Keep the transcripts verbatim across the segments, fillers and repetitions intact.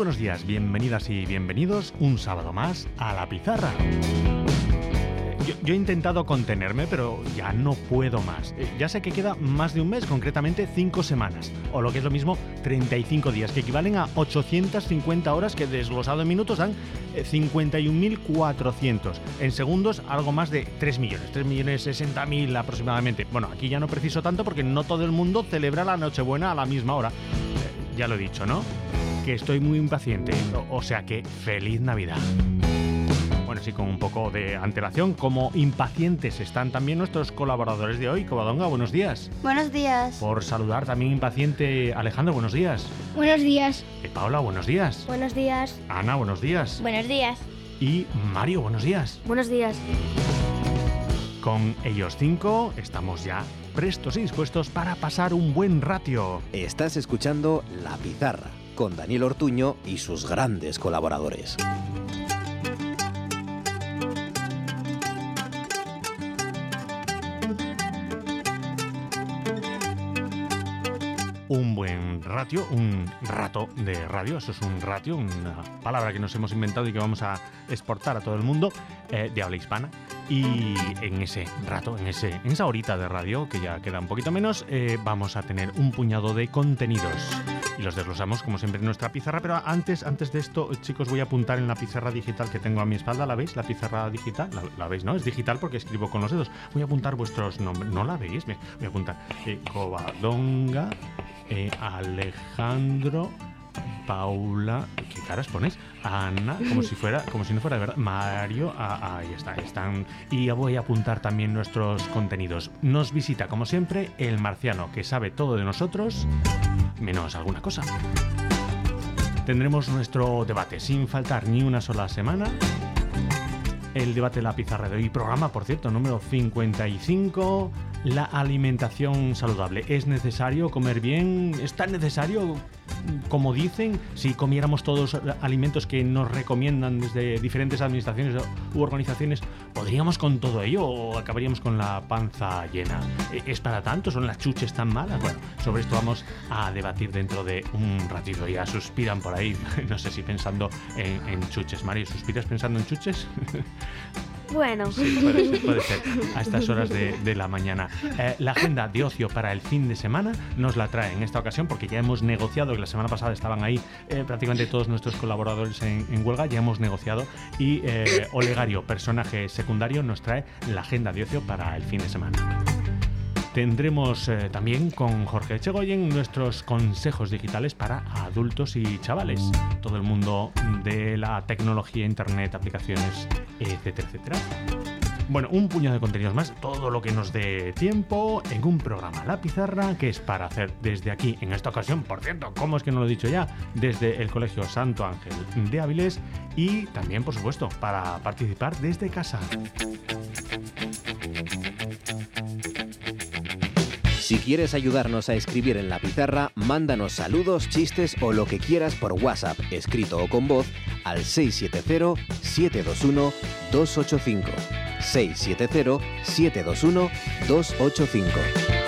buenos días, bienvenidas y bienvenidos un sábado más a La Pizarra. Yo, yo he intentado contenerme, pero ya no puedo más. Eh, ya sé que queda más de un mes, concretamente cinco semanas, o lo que es lo mismo, treinta y cinco días, que equivalen a ochocientas cincuenta horas, que desglosado en minutos dan eh, cincuenta y un mil cuatrocientos. En segundos, algo más de tres millones, tres millones sesenta mil aproximadamente. Bueno, aquí ya no preciso tanto porque no todo el mundo celebra la Nochebuena a la misma hora. Eh, ya lo he dicho, ¿no? Que estoy muy impaciente, o, o sea que feliz Navidad. Bueno, sí, con un poco de antelación, como impacientes están también nuestros colaboradores de hoy. Covadonga, buenos días. Buenos días. Por saludar, también impaciente Alejandro, buenos días. Buenos días. Eh, Paula, buenos días. Buenos días. Ana, buenos días. Buenos días. Y Mario, buenos días. Buenos días. Con ellos cinco estamos ya prestos y dispuestos para pasar un buen ratio. Estás escuchando La Pizarra, con Daniel Ortuño y sus grandes colaboradores. Un buen ratio, un rato de radio, eso es un ratio, una palabra que nos hemos inventado y que vamos a exportar a todo el mundo eh, de habla hispana. Y en ese rato, en, ese, en esa horita de radio, que ya queda un poquito menos, eh, vamos a tener un puñado de contenidos. Y los desglosamos, como siempre, en nuestra pizarra. Pero antes, antes de esto, chicos, voy a apuntar en la pizarra digital que tengo a mi espalda. ¿La veis? La pizarra digital. ¿La, la veis, no? Es digital porque escribo con los dedos. Voy a apuntar vuestros nombres. ¿No la veis? Voy a apuntar. Eh, Covadonga, eh, Alejandro, Paula, ¿qué caras pones? Ana, como si fuera, como si no fuera de verdad. Mario, ah, ahí está, están. Y voy a apuntar también nuestros contenidos. Nos visita, como siempre, el marciano, que sabe todo de nosotros, menos alguna cosa. Tendremos nuestro debate sin faltar ni una sola semana. El debate de La Pizarra de hoy, programa, por cierto, número cincuenta y cinco. La alimentación saludable. ¿Es necesario comer bien? ¿Es tan necesario como dicen? Si comiéramos todos los alimentos que nos recomiendan desde diferentes administraciones u organizaciones, ¿podríamos con todo ello o acabaríamos con la panza llena? ¿Es para tanto? ¿Son las chuches tan malas? Bueno, sobre esto vamos a debatir dentro de un ratito. Ya suspiran por ahí, no sé si pensando en, en chuches. Mario, ¿suspiras pensando en chuches? Bueno. Sí, puede ser, puede ser a estas horas de, de la mañana. Eh, la agenda de ocio para el fin de semana nos la trae en esta ocasión porque ya hemos negociado, que la semana pasada estaban ahí eh, prácticamente todos nuestros colaboradores en, en huelga, ya hemos negociado y eh, Olegario, personaje secundario, nos trae la agenda de ocio para el fin de semana. Tendremos eh, también con Jorge Echegoyen nuestros consejos digitales para adultos y chavales. Todo el mundo de la tecnología, internet, aplicaciones, etcétera, etcétera. Bueno, un puñado de contenidos más, todo lo que nos dé tiempo en un programa La Pizarra, que es para hacer desde aquí, en esta ocasión, por cierto, ¿cómo es que no lo he dicho ya? Desde el Colegio Santo Ángel de Áviles y también, por supuesto, para participar desde casa. Si quieres ayudarnos a escribir en La Pizarra, mándanos saludos, chistes o lo que quieras por WhatsApp, escrito o con voz, al seis siete cero, siete dos uno, dos ocho cinco. seis siete cero, siete dos uno, dos ocho cinco.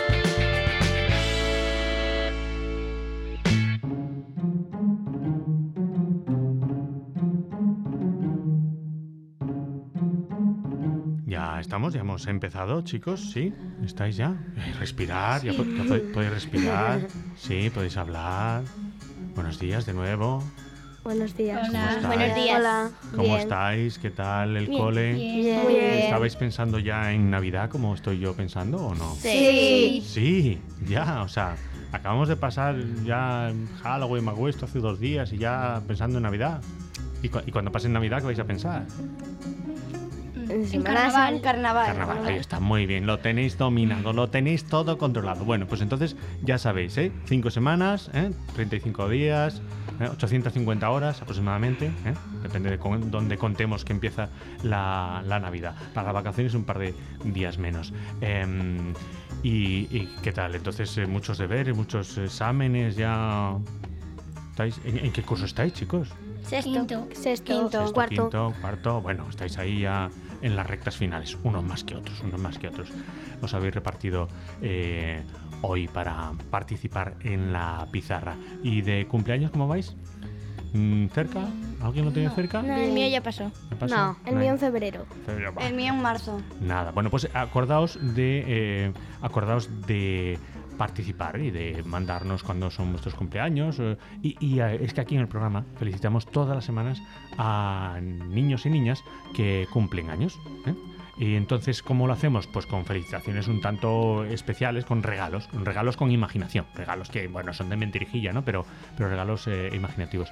Ya estamos, ya hemos empezado, chicos, ¿sí? ¿Estáis ya? Eh, respirar, ya, po- ya pod- podéis respirar, sí, podéis hablar. Buenos días de nuevo. Buenos días. ¿Cómo Hola. estáis? Buenos días. Hola. ¿Cómo Bien. estáis? ¿Qué tal el Bien, cole? bien. Muy bien. ¿Estabais pensando ya en Navidad como estoy yo pensando o no? Sí. Sí, ya, o sea, acabamos de pasar ya Halloween, Maguesto hace dos días y ya pensando en Navidad. ¿Y, cu- y cuando pase Navidad, qué vais a pensar? En Semana carnaval. Santa, carnaval. Carnaval, ahí está, muy bien, lo tenéis dominado, lo tenéis todo controlado. Bueno, pues entonces ya sabéis, ¿eh? Cinco semanas, ¿eh? treinta y cinco días, ¿eh? ochocientas cincuenta horas aproximadamente, ¿eh? Depende de con, dónde contemos que empieza la, la Navidad. Para las vacaciones un par de días menos. Eh, y, y qué tal? Entonces, eh, muchos deberes, muchos exámenes, ya... ¿Estáis? ¿En, en qué curso estáis, chicos? Sexto. Quinto. Sexto, Sexto, cuarto. quinto, cuarto, bueno, estáis ahí ya en las rectas finales, unos más que otros, unos más que otros. Os habéis repartido eh, hoy para participar en la pizarra. ¿Y de cumpleaños cómo vais? Mm, ¿Cerca? ¿Alguien lo tiene No, cerca? no, el mío ya pasó. ¿Me pasa? No, el Ahí. mío en febrero. Febrero, va. El mío en marzo. Nada, bueno, pues acordaos de eh, acordaos de participar y de mandarnos cuando son vuestros cumpleaños eh, y, y eh, es que aquí en el programa felicitamos todas las semanas a niños y niñas que cumplen años, ¿eh? Y entonces, ¿cómo lo hacemos? Pues con felicitaciones un tanto especiales, con regalos, con regalos con imaginación, regalos que, bueno, son de mentirijilla, ¿no? Pero, pero regalos eh, imaginativos.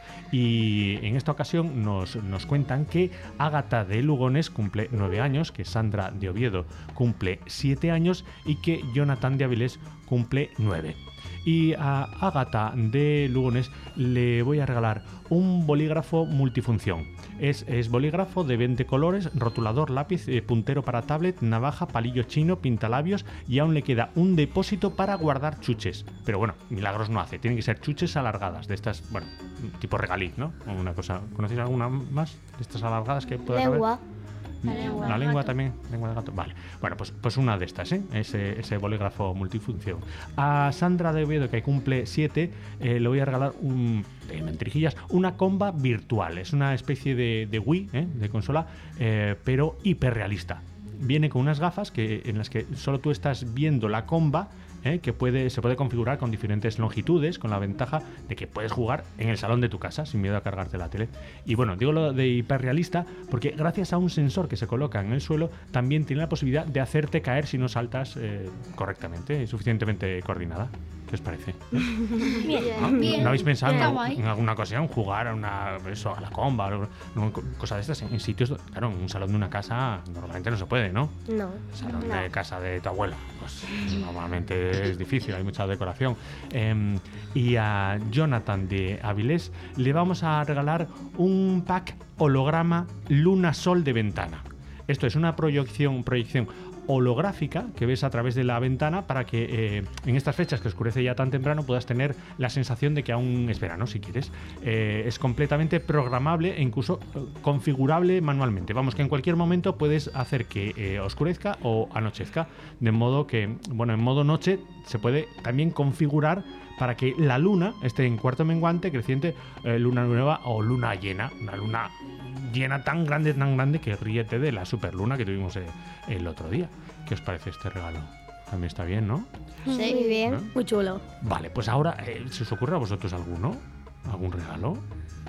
Y en esta ocasión nos, nos cuentan que Ágata de Lugones cumple nueve años, que Sandra de Oviedo cumple siete años y que Jonathan de Avilés cumple nueve. Y a Ágata de Lugones le voy a regalar un bolígrafo multifunción. Es, es bolígrafo de veinte colores, rotulador, lápiz, eh, puntero para tablet, navaja, palillo chino, pintalabios y aún le queda un depósito para guardar chuches. Pero bueno, milagros no hace, tienen que ser chuches alargadas, de estas, bueno, tipo regaliz, ¿no? O una cosa. ¿Conocéis alguna más de estas alargadas que pueda Lengua. haber? La lengua La del lengua gato. también, lengua de gato. Vale. Bueno, pues, pues una de estas, ¿eh? Ese, ese bolígrafo multifunción. A Sandra de Oviedo, que cumple siete, eh, le voy a regalar un, de mentirijillas, una comba virtual. Es una especie de, de Wii, ¿eh? De consola, eh, pero hiperrealista. Viene con unas gafas que, en las que solo tú estás viendo la comba, ¿eh? Que puede, se puede configurar con diferentes longitudes, con la ventaja de que puedes jugar en el salón de tu casa sin miedo a cargarte la tele. Y bueno, digo lo de hiperrealista porque gracias a un sensor que se coloca en el suelo también tiene la posibilidad de hacerte caer si no saltas eh, correctamente y suficientemente coordinada. ¿Qué os parece? Bien, ¿No? bien. ¿No habéis pensado Está en, guay. en alguna ocasión jugar a una eso, a la comba, o no, cosa de estas en, en sitios, do- claro, en un salón de una casa normalmente no se puede, ¿no? No. Salón No. de casa de tu abuela, pues normalmente es difícil, hay mucha decoración. Eh, y a Jonathan de Avilés le vamos a regalar un pack holograma Luna Sol de ventana. Esto es una proyección, proyección holográfica que ves a través de la ventana para que eh, en estas fechas que oscurece ya tan temprano puedas tener la sensación de que aún es verano, si quieres. Eh, es completamente programable e incluso eh, configurable manualmente. Vamos, que en cualquier momento puedes hacer que eh, oscurezca o anochezca, de modo que, bueno, en modo noche se puede también configurar para que la luna esté en cuarto menguante, creciente, eh, luna nueva o luna llena, una luna llena tan grande, tan grande que ríete de la superluna que tuvimos eh, el otro día. ¿Qué os parece este regalo? También está bien, ¿no? Sí, muy bien. ¿No? Muy chulo. Vale, pues ahora, eh, ¿se os ocurre a vosotros alguno? ¿Algún regalo?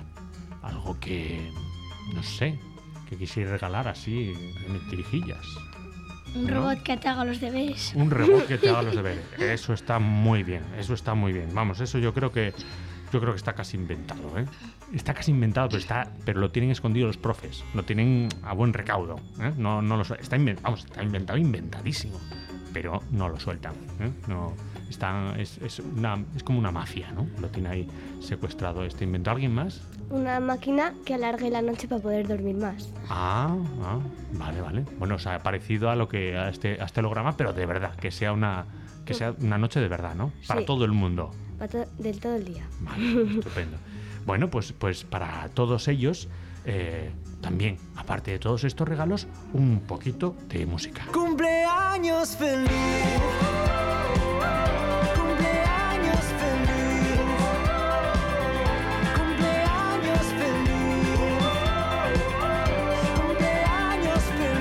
Algo que, no sé, que quisiera regalar así, en mentirijillas. Un ¿No? robot que te haga los deberes. Un robot que te haga los deberes. Eso está muy bien, eso está muy bien. Vamos, eso yo creo que yo creo que está casi inventado, ¿eh? Está casi inventado, pero está, pero lo tienen escondido los profes, lo tienen a buen recaudo, ¿eh? No, no lo suel- está inventado, vamos, está inventado, inventadísimo, pero no lo sueltan, ¿eh? No, están, es, es una, es como una mafia, ¿no? Lo tiene ahí secuestrado este invento. ¿Alguien más? Una máquina que alargue la noche para poder dormir más. Ah, ah, vale, vale. Bueno, o sea, parecido a lo que a este, a este holograma, pero de verdad, que sea una, que sea una noche de verdad, ¿no? Para Sí. todo el mundo. Para to- del todo el día. Vale, estupendo. Bueno, pues, pues para todos ellos, eh, también, aparte de todos estos regalos, un poquito de música. Cumpleaños feliz. Cumpleaños feliz. Cumpleaños feliz. Cumpleaños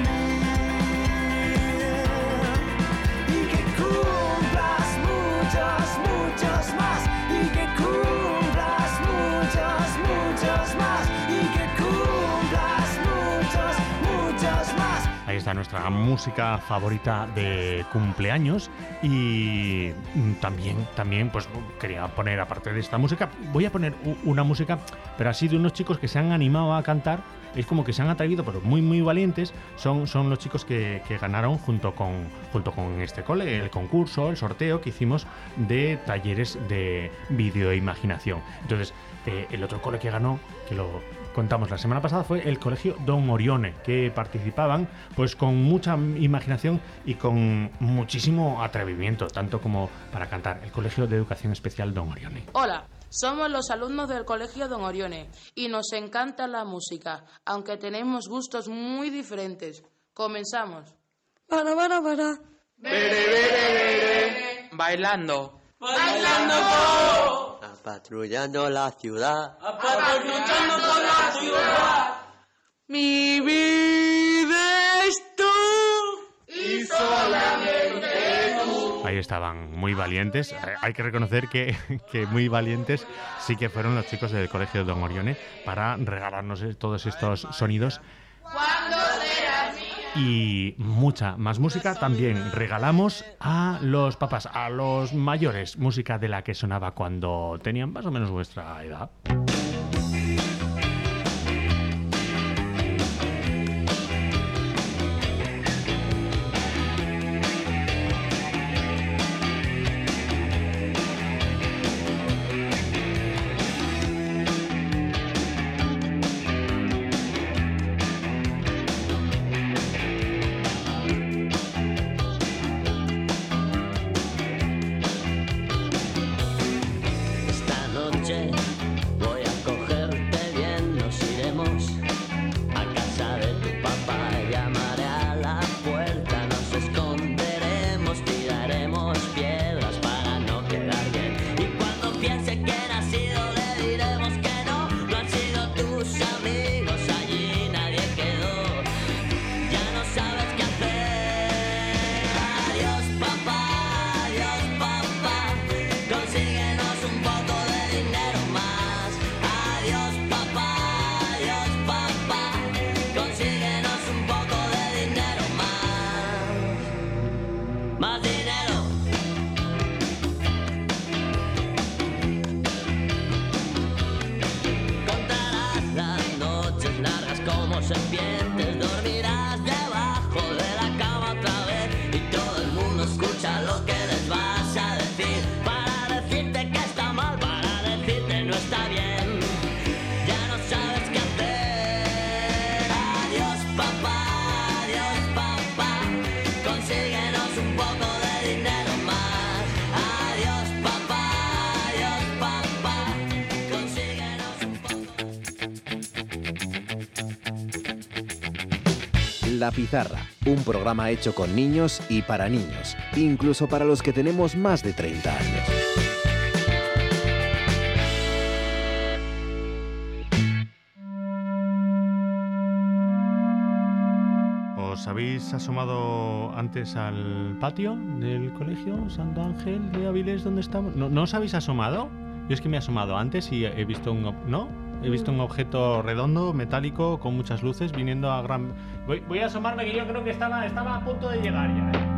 feliz. Y que cumplas muchos, muchos más. Y que cumplas muchos, muchos más. Y que cumplas muchos, muchos más. Ahí está nuestra música favorita de cumpleaños y mm, también, también pues quería poner, aparte de esta música, voy a poner u- una música, pero así de unos chicos que se han animado a cantar, es como que se han atrevido, pero muy muy valientes, son, son los chicos que, que ganaron junto con, junto con este cole, el concurso, el sorteo que hicimos de talleres de videoimaginación. Entonces, eh, el otro cole que ganó, que lo contamos la semana pasada, fue el colegio Don Orione, que participaban pues con mucha imaginación y con muchísimo atrevimiento, tanto como para cantar. El colegio de educación especial Don Orione. Hola, somos los alumnos del Colegio Don Orione y nos encanta la música, aunque tenemos gustos muy diferentes. Comenzamos. Para, para, para. Bailando. ¡Bailando! patrullando la ciudad. Patrullando por la ciudad. Mi vida es tú. Y solamente tú. Ahí estaban, muy valientes. Eh, Hay que reconocer que, que muy valientes sí que fueron los chicos del Colegio de Don Orione para regalarnos eh, todos estos sonidos. Cuando serás mía. Y mucha más música también regalamos a los papás, a los mayores, música de la que sonaba cuando tenían más o menos vuestra edad. Esta noche voy a cogerte bien, nos iremos a casa de tu papá, llamaré a la puerta, nos esconderemos, tiraremos piedras para no quedar bien. Y cuando piense quién ha sido, le diremos que no, no han sido tus amigos, allí nadie quedó, ya no sabes qué hacer. Adiós papá, adiós papá, consíguenos un poco de dinero más. Adiós papá, adiós papá, consíguenos un poco de dinero más. Más dinero. Contarás las noches largas como serpientes, dormirás debajo de la cama otra vez y todo el mundo escucha lo que les vas a decir, para decirte que está mal, para decirte no está bien, ya no sabes qué hacer. Adiós papá, adiós papá, consíguenos un poco de dinero más. Adiós papá, adiós papá, consíguenos un poco. La Pizarra, un programa hecho con niños y para niños, incluso para los que tenemos más de treinta años. ¿Os habéis asomado antes al patio del colegio Santo Ángel de Avilés donde estamos? ¿No, ¿no os habéis asomado? Yo es que me he asomado antes y he visto un... ob- ¿No? He visto un objeto redondo, metálico, con muchas luces, viniendo a gran... Voy, voy a asomarme, que yo creo que estaba, estaba a punto de llegar ya, ¿eh?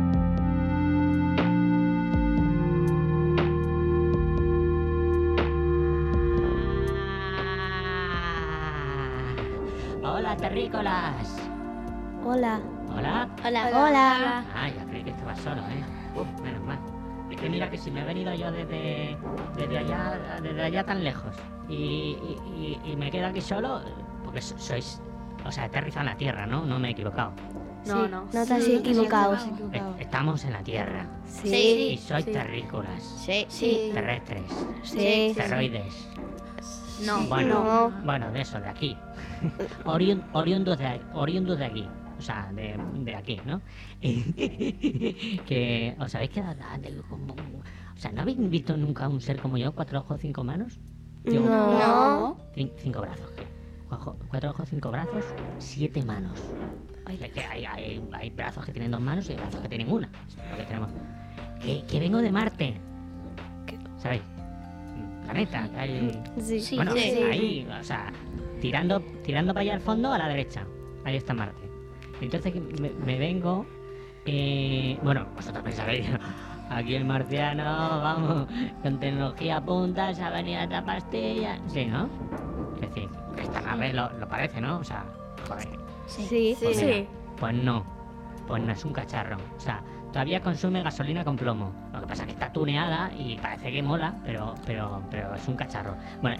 Hola, terrícolas. Hola. Hola. Hola. Hola. Ah, ya creí que estaba solo, ¿eh? Uf, menos mal. Es que mira que si me he venido yo desde, desde allá, desde allá tan lejos y, y, y- y me quedo aquí solo, porque so- sois, o sea, he aterrizado en la tierra, ¿no? No me he equivocado. No, no. No te has equivocado. Eh, Estamos en la tierra Sí. y sois Sí. terrícolas, Sí. Sí. terrestres, Sí. terroides. No. Bueno, No. bueno, de eso, de aquí. Oriun- oriundos de, oriundos de aquí. O sea, de, de aquí, ¿no? Que os habéis quedado... de- como- o sea, ¿no habéis visto nunca un ser como yo? ¿Cuatro ojos, cinco manos? Yo, No. cin- cinco brazos. Ojo, cuatro ojos, cinco brazos, siete manos. Hay, hay, hay, hay brazos que tienen dos manos y hay brazos que tienen una. Es lo que tenemos. Que, que vengo de Marte. ¿Sabéis? Planeta. Que hay... Sí. Sí. Bueno, sí. ahí, o sea, tirando, tirando para allá al fondo, a la derecha. Ahí está Marte. Entonces que me, me vengo... eh, bueno, vosotros pensaréis, aquí el marciano, vamos, con tecnología a punta, se ha venido a esta pastilla... Sí, ¿no? Es decir, que esta nave lo, lo parece, ¿no? O sea, joder. Sí. Pues mira, pues no, pues no es un cacharro. O sea, todavía consume gasolina con plomo. Lo que pasa es que está tuneada y parece que mola, pero, pero, pero es un cacharro. Bueno,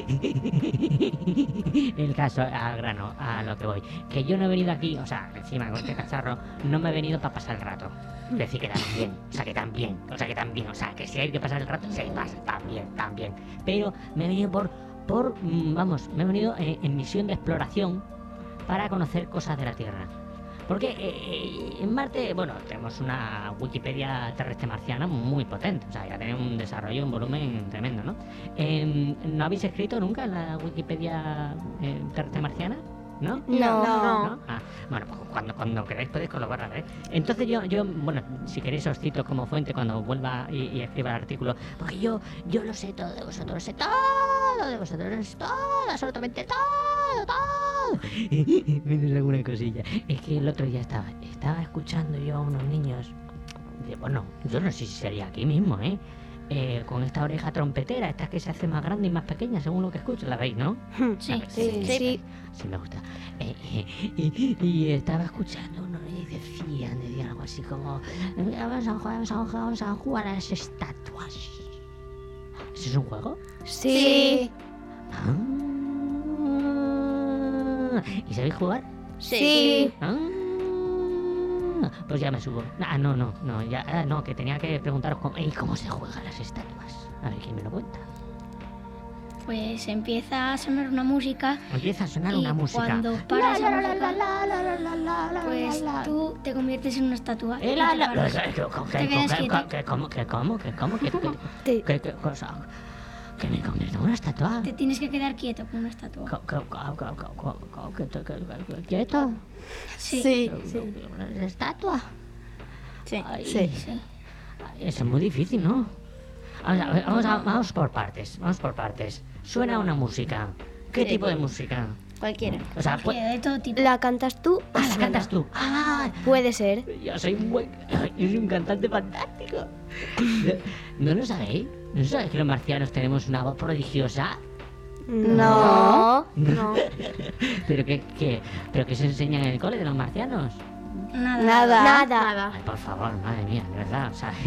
el caso, al grano, a lo que voy. Que yo no he venido aquí, o sea, encima con este cacharro, no me he venido para pasar el rato. Es decir, que también, o sea, que también, o sea, que también, o sea, que si hay que pasar el rato, se pasa, también, también. Pero me he venido por, por, mm, vamos, me he venido eh, en misión de exploración para conocer cosas de la Tierra. Porque eh, en Marte, bueno, tenemos una Wikipedia terrestre marciana muy potente. O sea, ya tenemos un desarrollo, un volumen tremendo, ¿no? Eh, ¿No habéis escrito nunca en la Wikipedia eh, terrestre marciana? ¿No? No. ¿No? Ah, bueno, pues cuando, cuando queráis podéis colaborar, ¿eh? Entonces yo, yo, bueno, si queréis os cito como fuente cuando vuelva y, y escriba el artículo, porque yo, yo lo sé todo de vosotros, lo sé todo de vosotros, lo sé todo, absolutamente todo, todo. Menos alguna cosilla. Es que el otro día estaba, estaba escuchando yo a unos niños, de, bueno, yo no sé si sería aquí mismo, ¿eh? Eh, con esta oreja trompetera, esta que se hace más grande y más pequeña según lo que escucho, ¿la veis, no? Sí, ¿La Sí, veis? sí. Sí me gusta. Eh, eh, y, y estaba escuchando uno y decían, decían algo así como, vamos a jugar, vamos a jugar, vamos a jugar a las estatuas. ¿Eso es un juego? Sí. Ah. ¿Y sabéis jugar? Sí. Ah. Pues ya me subo. Ah, no, no, no, ya, ah, no, que tenía que preguntaros cómo, ¿y cómo se juegan las estatuas? A ver, ¿quién me lo cuenta? Pues empieza a sonar una música Empieza a sonar y una música. cuando para esa música, pues tú te conviertes en una estatua. Eh, y la, te la, paras. que- que- que- Te quedas que- quieto. que- ¿Cómo? ¿Que cómo? ¿Que cómo? ¿Que Te- que- que cosa? ¿Que me convierto en una estatua? Te tienes que quedar quieto con una estatua. Co- co- co- co- co- co- co- que te- que- que- que- ¿Quieto? Sí. ¿Una estatua? Sí. Ay, Sí. Sí. Eso es muy difícil, ¿no? Vamos, a, ver, vamos, a- vamos por partes, vamos por partes. Suena una música. ¿Qué Sí. tipo de música? Cualquiera. O sea, pu- Cualquiera, de todo tipo. ¿La cantas tú o ah, la suena? cantas tú. Ah, Puede ser. yo soy un buen... Yo soy un cantante fantástico. ¿No lo sabéis? ¿No sabéis que los marcianos tenemos una voz prodigiosa? No. No. ¿Pero qué, qué, ¿Pero qué se enseña en el cole de los marcianos? Nada. Nada. Nada. Nada. Ay, por favor, madre mía, de verdad, o sea...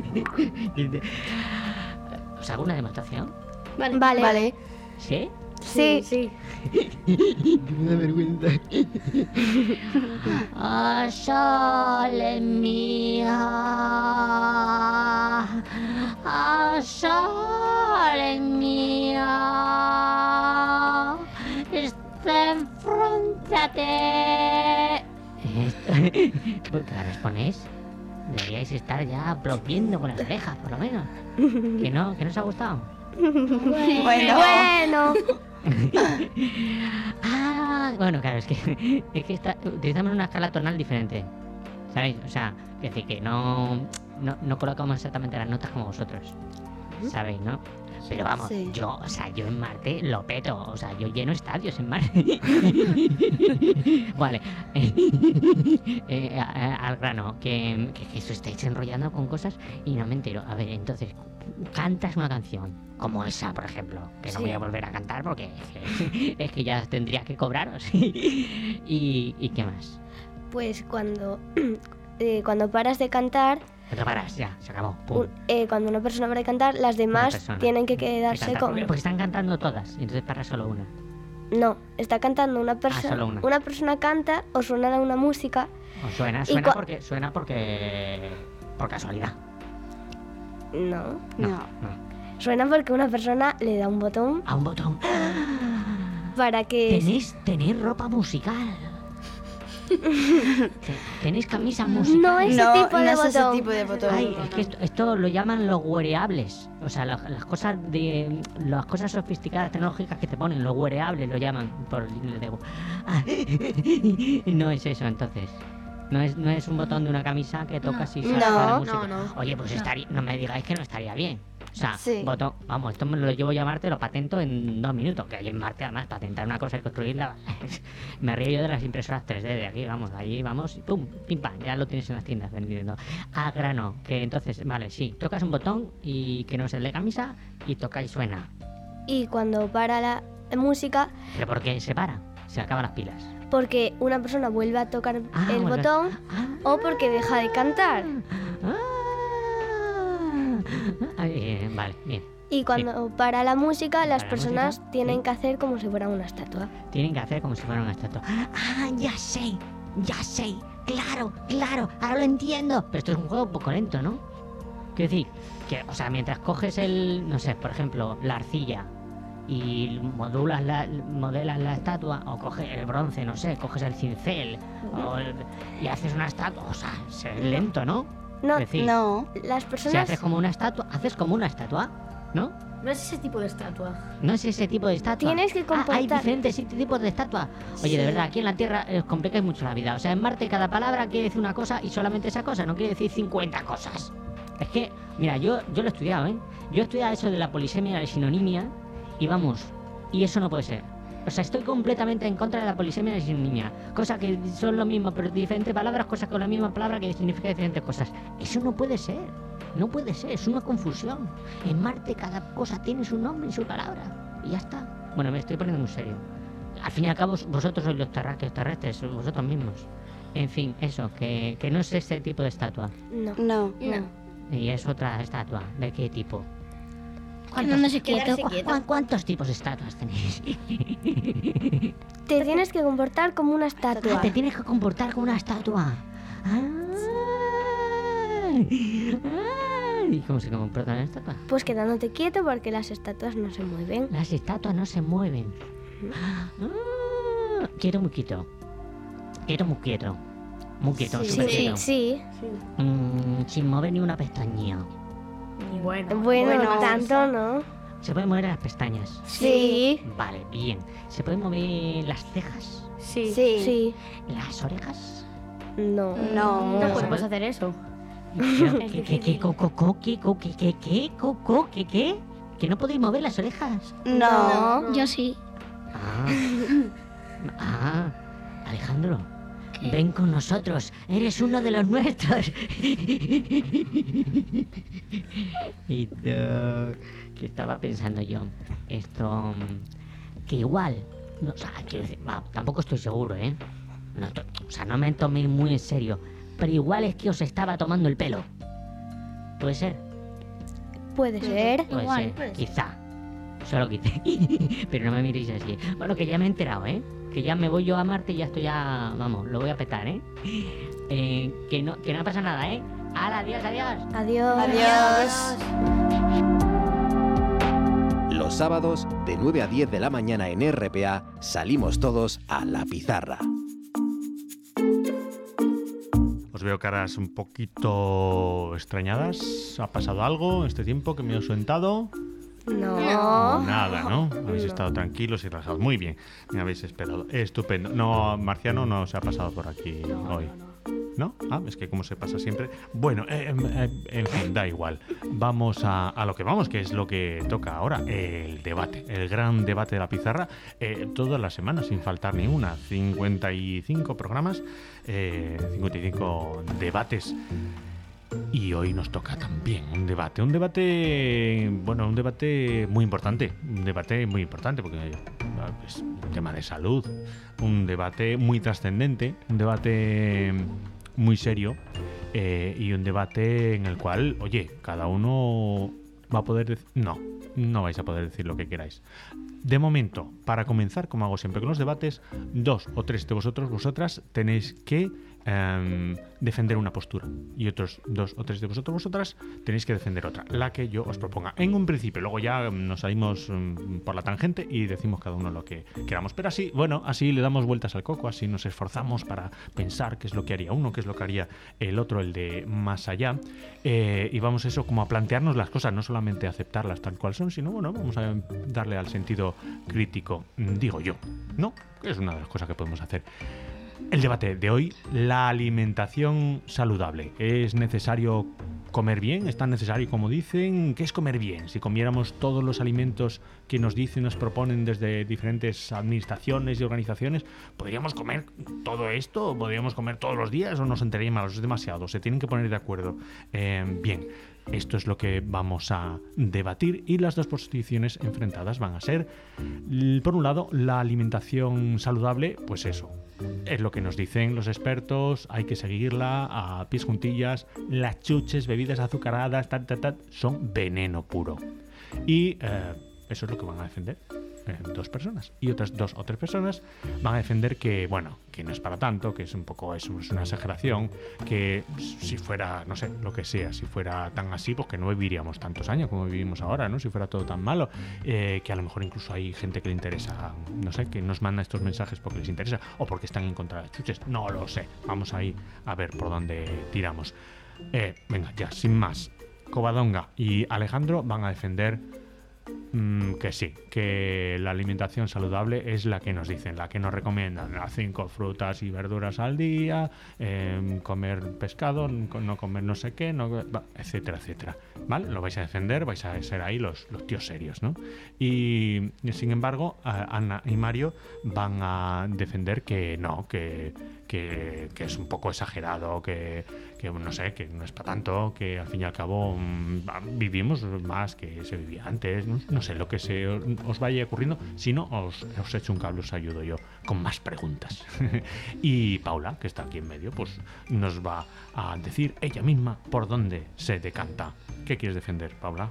¿Os hago una demostración? Vale. Vale. ¿Sí? Sí. Sí. Me da vergüenza. Ah, sole mía. Ah, sole mía. Enfróntate. ¿Qué cara os ponéis? Deberíais estar ya aplaudiendo con las orejas, por lo menos. ¿Que no? ¿Que no os ha gustado? Bueno. Bueno. Ah, bueno, claro, es que, es que está- utilizamos una escala tonal diferente, ¿sabéis? O sea, es decir, que no, no, no colocamos exactamente las notas como vosotros, ¿sabéis, no? Pero vamos, Sí. yo, o sea, yo en Marte lo peto, o sea, yo lleno estadios en Marte. Vale, eh, a- a- al grano, que, que, que os estáis enrollando con cosas y no me entero. A ver, entonces, cantas una canción, como esa, por ejemplo, que no Sí. voy a volver a cantar porque es que, es que ya tendría que cobraros. y, ¿Y qué más? Pues cuando, eh, cuando paras de cantar, Pero paras, ya, se acabó. Pum. un- eh, cuando una persona para de cantar, las Una demás persona. tienen que De quedarse cantar, con... porque, porque están cantando todas, y entonces para solo una. No, está cantando una persona. solo una. persona canta o suena una música. O suena, Y suena cua- porque, suena porque, por casualidad. No. No. No. Suena porque una persona le da un botón A un botón. para que... Tenéis, tenéis ropa musical. Te- Tenéis camisa musical. No ese No, tipo de no es ese botón. tipo de botón. Ay, es que esto, esto lo llaman los wearables. O sea, las, las cosas de las cosas sofisticadas tecnológicas que te ponen, los wearables lo llaman por el de- Ah, no es eso entonces. No es, no es un botón de una camisa que tocas y sale No. la música. No, no. Oye, pues estaría, no me digáis que no estaría bien. O sea, Sí. botón, vamos, esto me lo llevo a llamarte, lo patento en dos minutos. Que hay en Marte, además, patentar una cosa y construirla. Me río yo de las impresoras tres D de aquí, vamos, allí vamos y pum, pim pam, ya lo tienes en las tiendas vendiendo. A grano, que entonces, vale, sí, tocas un botón y que no es el de camisa y toca y suena. Y cuando para la música, ¿Pero por qué se para? Se acaban las pilas. porque una persona vuelve a tocar Ah, el vuelve- botón Ah, o porque deja de cantar. ah, ah, bien, vale, bien. Y cuando para la música, las Para la personas música, tienen sí. que hacer como si fuera una estatua. Tienen que hacer como si fuera una estatua. Ah, ya sé, ya sé. Claro, claro, ahora lo entiendo. Pero esto es un juego un poco lento, ¿no? Quiero decir, que, o sea, mientras coges el, no sé, por ejemplo, la arcilla y modulas la, modelas la estatua, o coges el bronce, no sé, coges el cincel, o el, y haces una estatua, o sea, es lento, ¿no? No, es decir, no. Las si personas... haces como una estatua, haces como una estatua, ¿no? No es ese tipo de estatua. No es ese tipo de estatua. Tienes que Ah, comportar... hay diferentes tipos de estatua. Oye, Sí. de verdad, aquí en la Tierra os complicáis mucho la vida. O sea, en Marte cada palabra quiere decir una cosa y solamente esa cosa, no quiere decir cincuenta cosas. Es que, mira, yo, yo lo he estudiado, ¿eh? Yo he estudiado eso de la polisemia y la sinonimia y vamos, y eso no puede ser. O sea, estoy completamente en contra de la polisemia y la sinonimia. Cosas que son lo mismo, pero diferentes palabras, cosas con la misma palabra que significan diferentes cosas. Eso no puede ser. No puede ser, es una confusión. En Marte cada cosa tiene su nombre y su palabra. Y ya está. Bueno, me estoy poniendo muy serio. Al fin y al cabo, vosotros sois los terráqueos terrestres, sois vosotros mismos. En fin, eso, que, que no es ese tipo de estatua. No. No. No. Y es otra estatua. ¿De qué tipo? Quedándose quieto. ¿cu- cu- ¿Cuántos tipos de estatuas tenéis? Te tienes que comportar como una estatua. Ah, te tienes que comportar como una estatua. Ay, ay. ¿Cómo se comporta una estatua? Pues quedándote quieto porque las estatuas no se mueven. Las estatuas no se mueven. Ah, quieto, muy quieto. Quieto, muy quieto. Muy quieto, Sí, súper sí, quieto. sí. Mm, sin mover ni una pestaña. Bueno. Bueno, Bueno, tanto no. ¿Se pueden mover las pestañas? Sí. Vale, bien. ¿Se pueden mover las cejas? Sí. Sí. Sí. ¿Las orejas? No. No. No podemos hacer eso. ¿Qué, qué, qué, co, co, co, qué, co, qué, qué, qué, co, co, qué, qué? ¿Que no podéis mover las orejas? No. Yo sí. Ah, ah, Alejandro, ven con nosotros, eres uno de los nuestros. Y tú, que estaba pensando yo, esto, que igual, no, o sea, quiero decir, va, tampoco estoy seguro, ¿eh? No, to- o sea, no me toméis muy en serio, pero igual es que os estaba tomando el pelo. ¿Puede ser? Puede ser. Puede Igual, ser, puede ser. quizá. Solo quizá. Pero no me miréis así. Bueno, que ya me he enterado, ¿eh? Que ya me voy yo a Marte y ya estoy ya... Vamos, lo voy a petar, ¿eh? eh que, no, que no pasa nada, ¿eh? ¡Hala, adiós, adiós! Adiós. Adiós. Los sábados, de nueve a diez de la mañana en R P A, salimos todos a la pizarra. Os veo caras un poquito extrañadas. ¿Ha pasado algo en este tiempo que me he ausentado? No. Nada, ¿no? Habéis No. estado tranquilos y relajados. Muy bien, me habéis esperado. Estupendo. No, Marciano no se ha pasado por aquí hoy. ¿No? Ah, es que como se pasa siempre. Bueno, eh, eh, en fin, da igual. Vamos a, a lo que vamos, que es lo que toca ahora, el debate, el gran debate de la pizarra, eh, todas las semanas, sin faltar ni una. cincuenta y cinco programas, eh, cincuenta y cinco debates. Y hoy nos toca también un debate, un debate, bueno, un debate muy importante, un debate muy importante porque es un tema de salud, un debate muy trascendente, un debate muy serio eh, y un debate en el cual, oye, cada uno va a poder decir, no, no vais a poder decir lo que queráis. De momento, para comenzar, como hago siempre con los debates, dos o tres de vosotros, vosotras, tenéis que eh, defender una postura y otros dos o tres de vosotros, vosotras, tenéis que defender otra, la que yo os proponga. En un principio, luego ya nos salimos um, por la tangente y decimos cada uno lo que queramos. Pero así, bueno, así le damos vueltas al coco, así nos esforzamos para pensar qué es lo que haría uno, qué es lo que haría el otro, el de más allá. Eh, y vamos eso como a plantearnos las cosas, no solamente aceptarlas tal cual son, sino bueno, vamos a darle al sentido crítico, digo yo, ¿no? Que es una de las cosas que podemos hacer. El debate de hoy, la alimentación saludable. ¿Es necesario comer bien? ¿Es tan necesario como dicen? ¿Qué es comer bien? Si comiéramos todos los alimentos que nos dicen, nos proponen desde diferentes administraciones y organizaciones, ¿podríamos comer todo esto? ¿Podríamos comer todos los días o nos sentaría mal? Es demasiado, se tienen que poner de acuerdo. Eh, bien, esto es lo que vamos a debatir y las dos posiciones enfrentadas van a ser, por un lado, la alimentación saludable, pues eso, es lo que nos dicen los expertos, hay que seguirla a pies juntillas, las chuches, bebidas azucaradas, tal, tal, tal, son veneno puro. Y eh, eso es lo que van a defender. eh, dos personas. Y otras dos o tres personas van a defender que, bueno, que no es para tanto, que es un poco eso, es una exageración, que si fuera, no sé, lo que sea, si fuera tan así, pues que no viviríamos tantos años como vivimos ahora, ¿no? Si fuera todo tan malo, eh, que a lo mejor incluso hay gente que le interesa, no sé, que nos manda estos mensajes porque les interesa o porque están en contra de las chuches, no lo sé. Vamos ahí a ver por dónde tiramos. Eh, venga, ya, sin más. Covadonga y Alejandro van a defender mmm, que sí, que la alimentación saludable es la que nos dicen, la que nos recomiendan, las cinco frutas y verduras al día, eh, comer pescado, no comer no sé qué, no, etcétera, etcétera. ¿Vale? Lo vais a defender, vais a ser ahí los, los tíos serios, ¿no? Y, sin embargo, Ana y Mario van a defender que no, que, que, que es un poco exagerado, que que no sé, que no es para tanto, que al fin y al cabo mmm, vivimos más que se vivía antes, no, no sé, lo que se os, os vaya ocurriendo, si no, os, os echo un cable, os ayudo yo con más preguntas. Y Paula, que está aquí en medio, pues nos va a decir ella misma por dónde se decanta. ¿Qué quieres defender, Paula?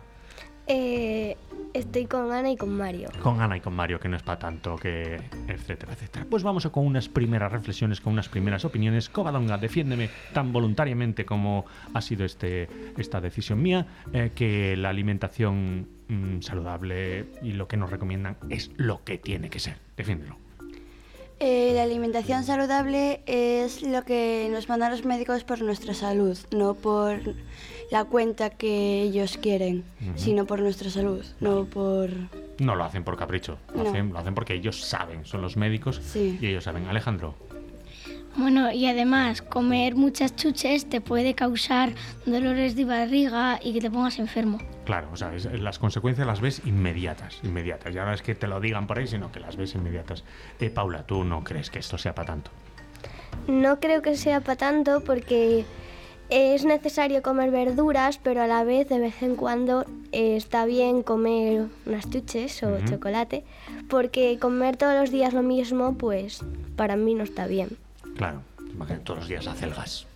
Eh, estoy con Ana y con Mario. Con Ana y con Mario, que no es para tanto, que etcétera, etcétera. Pues vamos a con unas primeras reflexiones, con unas primeras opiniones. Covadonga, defiéndeme tan voluntariamente como ha sido este, esta decisión mía, eh, que la alimentación mmm, saludable y lo que nos recomiendan es lo que tiene que ser. Defiéndelo. Eh, la alimentación saludable es lo que nos mandan los médicos por nuestra salud, no por la cuenta que ellos quieren, uh-huh. sino por nuestra salud, no por... No lo hacen por capricho, lo, no. hacen, lo hacen porque ellos saben, son los médicos sí. y ellos saben. Alejandro. Bueno, y además, comer muchas chuches te puede causar dolores de barriga y que te pongas enfermo. Claro, o sea, es, las consecuencias las ves inmediatas, inmediatas. Ya no es que te lo digan por ahí, sino que las ves inmediatas. Eh, Paula, ¿tú no crees que esto sea para tanto? No creo que sea para tanto porque es necesario comer verduras, pero a la vez, de vez en cuando, eh, está bien comer unas chuches o uh-huh. chocolate, porque comer todos los días lo mismo, pues, para mí no está bien. Claro, imagínate todos los días acelgas.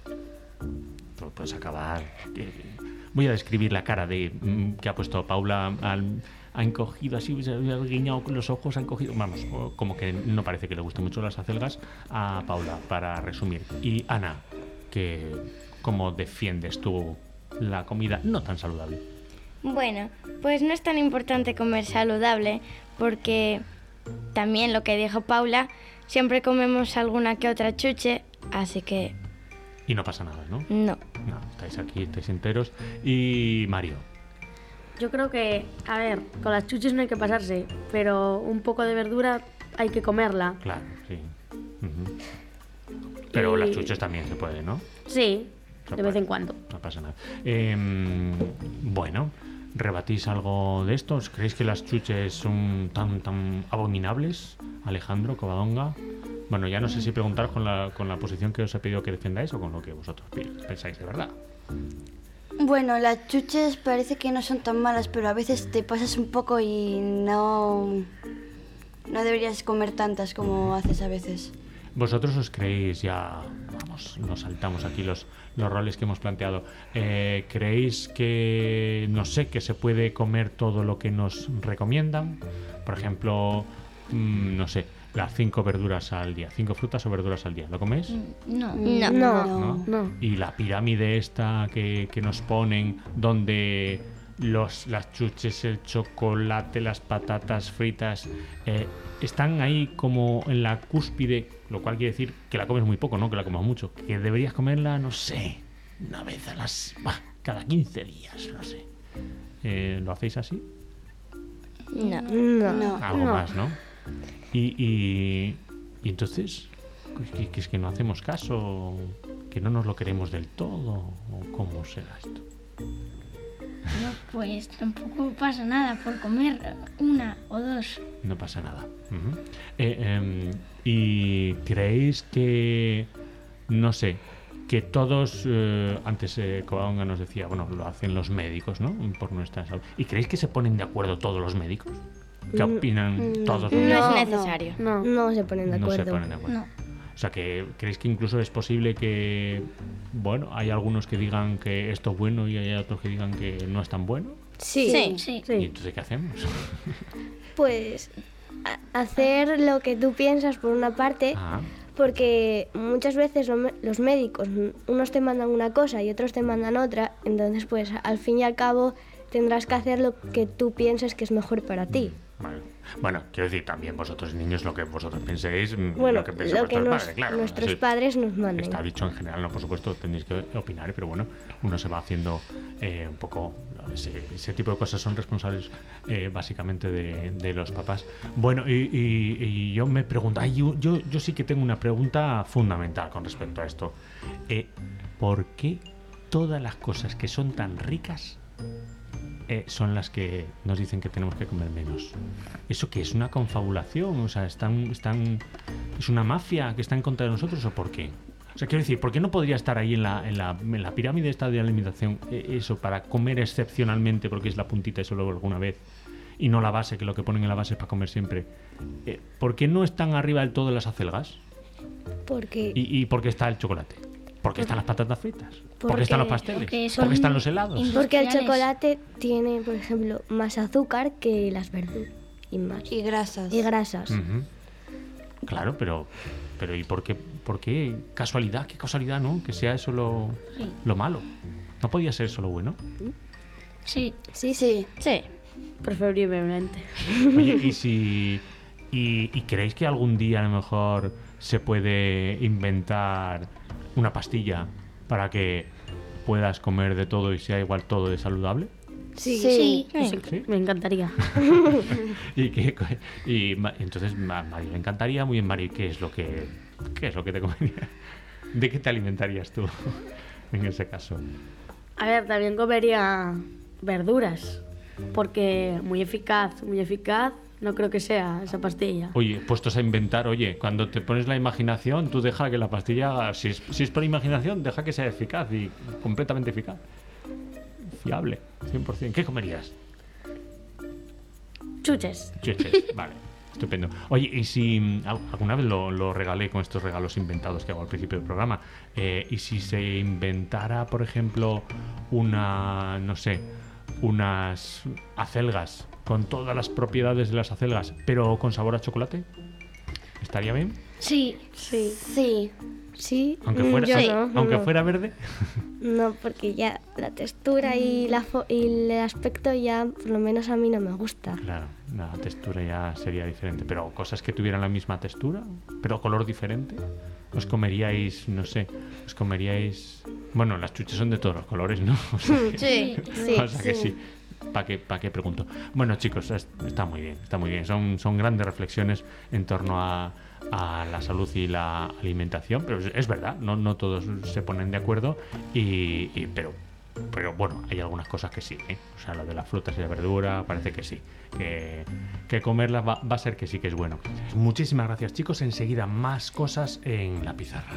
Pues puedes acabar... Voy a describir la cara de mm, que ha puesto Paula. Al, ha encogido así, se ha guiñado con los ojos, ha encogido... Vamos, como que no parece que le gusten mucho las acelgas a Paula, para resumir. Y Ana, que ¿cómo defiendes tú la comida no tan saludable? Bueno, pues no es tan importante comer saludable porque también lo que dijo Paula, siempre comemos alguna que otra chuche, así que... Y no pasa nada, ¿no? No. No, estáis aquí, estáis enteros. Y Mario. Yo creo que, a ver, con las chuches no hay que pasarse, pero un poco de verdura hay que comerla. Claro, sí. Uh-huh. Pero y... las chuches también se puede, ¿no? Sí, se de puede. Vez en cuando. No pasa nada. Eh, bueno, ¿rebatís algo de esto? ¿Creéis que las chuches son tan, tan abominables? Alejandro, Covadonga. Bueno, ya no sé si preguntar con la, con la posición que os he pedido que defendáis o con lo que vosotros pensáis de verdad. Bueno, las chuches parece que no son tan malas, pero a veces te pasas un poco y no, no deberías comer tantas como haces a veces. ¿Vosotros os creéis ya, vamos, nos saltamos aquí los, los roles que hemos planteado, eh, creéis que, no sé, que se puede comer todo lo que nos recomiendan? Por ejemplo, mmm, no sé, las cinco verduras al día, cinco frutas o verduras al día, ¿lo coméis? No, no, no. ¿No? no. Y la pirámide esta que, que nos ponen, donde los, las chuches, el chocolate, las patatas fritas, eh, están ahí como en la cúspide, lo cual quiere decir que la comes muy poco, no que la comas mucho, que deberías comerla, no sé, una vez a las, bah, cada quince días, no sé. Eh, ¿Lo hacéis así? No, no, no. Algo no. más, ¿no? Y, y, y entonces, ¿que, que es que no hacemos caso? ¿Que no nos lo queremos del todo? ¿O cómo será esto? No, pues tampoco pasa nada por comer una o dos. No pasa nada. Uh-huh. eh, eh, ¿Y creéis que, no sé, que todos, eh, antes eh, Covadonga nos decía, bueno, lo hacen los médicos, ¿no? Por nuestra salud. ¿Y creéis que se ponen de acuerdo todos los médicos? ¿Qué opinan no, todos? No, los no es necesario. No, no se ponen de acuerdo. No se ponen de acuerdo. No. O sea, que ¿creéis que incluso es posible que, bueno, hay algunos que digan que esto es bueno y hay otros que digan que no es tan bueno? Sí. Sí, sí. ¿Y entonces qué hacemos? Pues a- hacer lo que tú piensas por una parte, Ah. porque muchas veces lo me- los médicos, unos te mandan una cosa y otros te mandan otra, entonces pues al fin y al cabo tendrás que hacer lo que tú pienses que es mejor para ti. Vale. Bueno, quiero decir, también vosotros niños, lo que vosotros penséis, mm, Bueno, lo que piensen lo que vuestros nos- padres, claro. nuestros sí. padres nos manden. Está dicho en general, no, por supuesto, tenéis que opinar, pero bueno, uno se va haciendo eh, un poco... Ese, ese tipo de cosas son responsables eh, básicamente de, de los papás. Bueno, y, y- y yo me pregunto, ay, yo, yo, yo sí que tengo una pregunta fundamental con respecto a esto. Eh, ¿Por qué todas las cosas que son tan ricas eh, son las que nos dicen que tenemos que comer menos? ¿Eso qué es? ¿Una confabulación? O sea, ¿están, están, ¿es una mafia que está en contra de nosotros o por qué? O sea, quiero decir, ¿por qué no podría estar ahí en la, en la, en la pirámide esta de alimentación eh, eso, para comer excepcionalmente, porque es la puntita y solo alguna vez, y no la base, que lo que ponen en la base es para comer siempre? Eh, ¿Por qué no están arriba del todo las acelgas? Porque ¿Y, y por qué está el chocolate? ¿Por qué están las patatas fritas? ¿Por Porque- qué están los pasteles? porque ¿Por son qué están los helados? Porque el industriales. chocolate tiene, por ejemplo, más azúcar que las verduras y más. Y grasas. Y grasas. Ujú. Claro, pero, pero ¿y por qué, por qué casualidad? ¿Qué casualidad, no? Que sea eso lo, Sí. lo malo. ¿No podía ser eso lo bueno? Sí. Sí, sí. Sí, preferiblemente. Oye, ¿y si y, y creéis que algún día a lo mejor se puede inventar una pastilla para que puedas comer de todo y sea igual todo de saludable? Sí. Sí, Sí. me- me encantaría. y que y Ma- entonces a Mari le encantaría. Muy bien, Mari, ¿qué es lo que qué es lo que te comería? ¿De qué te alimentarías tú en ese caso? A ver, también comería verduras, porque muy eficaz, muy eficaz, no creo que sea esa pastilla. Oye, puestos a inventar, oye, cuando te pones la imaginación, tú deja que la pastilla haga, si es, si es por imaginación, deja que sea eficaz y completamente eficaz. Fiable, cien por ciento. ¿Qué comerías? Chuches. Chuches, vale. Estupendo. Oye, y si mm, al- alguna vez lo, lo regalé con estos regalos inventados que hago al principio del programa, eh, y si se inventara, por ejemplo, una, no sé, unas acelgas con todas las propiedades de las acelgas, pero con sabor a chocolate, ¿estaría bien? Sí. Sí. Sí. Sí. Aunque Mm, fuera, yo aunque, no, aunque no. fuera verde. No, porque ya la textura y, la fo- y el aspecto ya, por lo menos a mí no me gusta. Claro, la textura ya sería diferente, pero cosas que tuvieran la misma textura, pero color diferente. ¿Os comeríais, no sé, os comeríais... Bueno, las chuches son de todos los colores, ¿no? O sea que- Sí, sí, o sea que sí. sí. ¿Para qué, pa' qué pregunto? Bueno, chicos, es- está muy bien, está muy bien. Son, son grandes reflexiones en torno a, a la salud y la alimentación, pero es, es verdad, no, no todos se ponen de acuerdo, y, y- pero, pero bueno, hay algunas cosas que sí, ¿eh? O sea, lo de las frutas y la verdura parece que sí, que, que comerlas va, va a ser que sí que es bueno. Muchísimas gracias, chicos. Enseguida más cosas en la pizarra.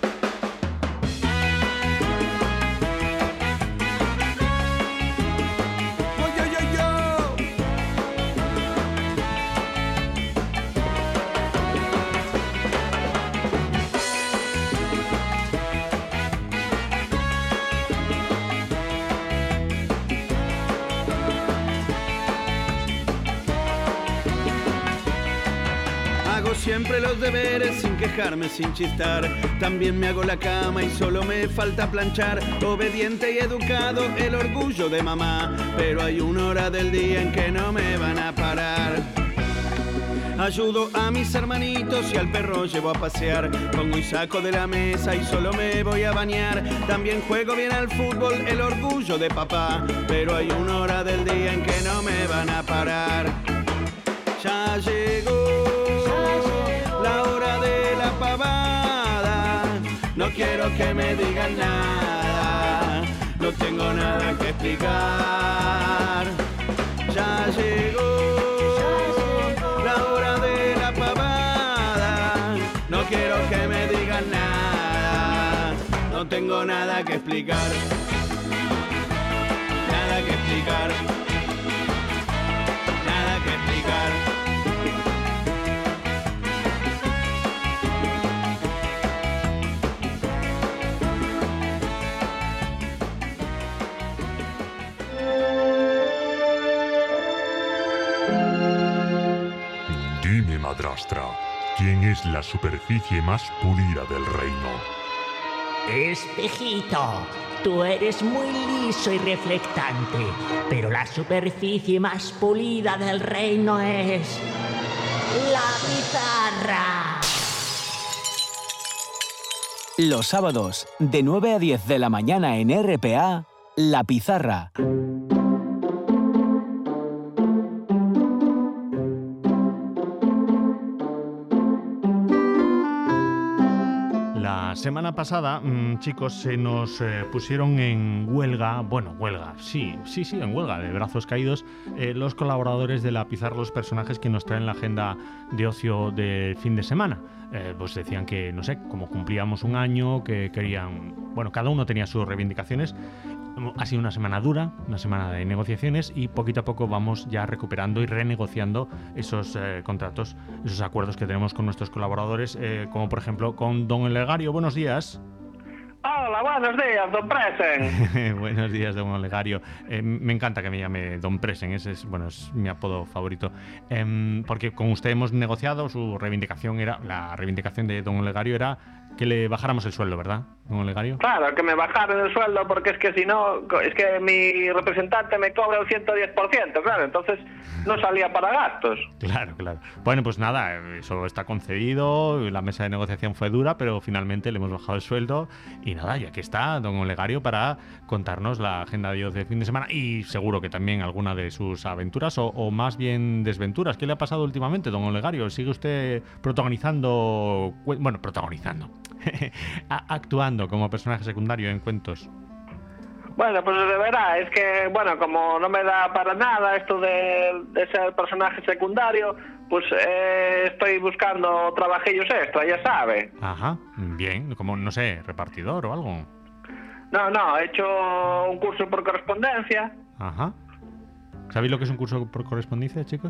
Hago siempre los deberes sin quejarme, sin chistar. También me hago la cama y solo me falta planchar. Obediente y educado, el orgullo de mamá. Pero hay una hora del día en que no me van a parar. Ayudo a mis hermanitos y al perro llevo a pasear. Pongo y saco de la mesa y solo me voy a bañar. También juego bien al fútbol, el orgullo de papá. Pero hay una hora del día en que no me van a parar. Ya llegó la hora de la pavada. No quiero que me digan nada, no tengo nada que explicar. Ya llegó la hora de la pavada. No quiero que me digan nada, no tengo nada que explicar. Nada que explicar. Nada que explicar. Trastra, ¿quién es la superficie más pulida del reino? Espejito, tú eres muy liso y reflectante, pero la superficie más pulida del reino es la pizarra. Los sábados, de nueve a diez de la mañana en R P A, La Pizarra. La semana pasada, mmm, chicos, se nos eh, pusieron en huelga, bueno, huelga, sí, sí, sí, en huelga, de brazos caídos, eh, los colaboradores de La Pizarra, los personajes que nos traen la agenda de ocio del fin de semana. Eh, pues decían que, no sé, como cumplíamos un año, que querían, bueno, cada uno tenía sus reivindicaciones. Ha sido una semana dura, una semana de negociaciones y poquito a poco vamos ya recuperando y renegociando esos eh, contratos, esos acuerdos que tenemos con nuestros colaboradores, eh, como por ejemplo con don Olegario. Buenos días. Hola, buenos días, don Presen. Buenos días, don Olegario. Eh, me encanta que me llame don Presen, ese es, bueno, es mi apodo favorito. Eh, porque con usted hemos negociado, su reivindicación era, la reivindicación de don Olegario era que le bajáramos el sueldo, ¿verdad, don Olegario? Claro, que me bajaran el sueldo, porque es que si no, es que mi representante me cobra el ciento diez por ciento, claro, entonces no salía para gastos. Claro, claro. Bueno, pues nada, eso está concedido, la mesa de negociación fue dura, pero finalmente le hemos bajado el sueldo y nada, y aquí está don Olegario para contarnos la agenda de de fin de semana y seguro que también alguna de sus aventuras o, o más bien desventuras. ¿Qué le ha pasado últimamente, don Olegario? ¿Sigue usted protagonizando, bueno, protagonizando, actuando como personaje secundario en cuentos? Bueno, pues de verdad, es que, bueno, como no me da para nada esto de, de ser personaje secundario, pues eh, estoy buscando trabajillos extra, ya sabe. Ajá, bien, como, no sé, repartidor o algo. No, no, he hecho un curso por correspondencia. Ajá. ¿Sabéis lo que es un curso por correspondencia, chicos?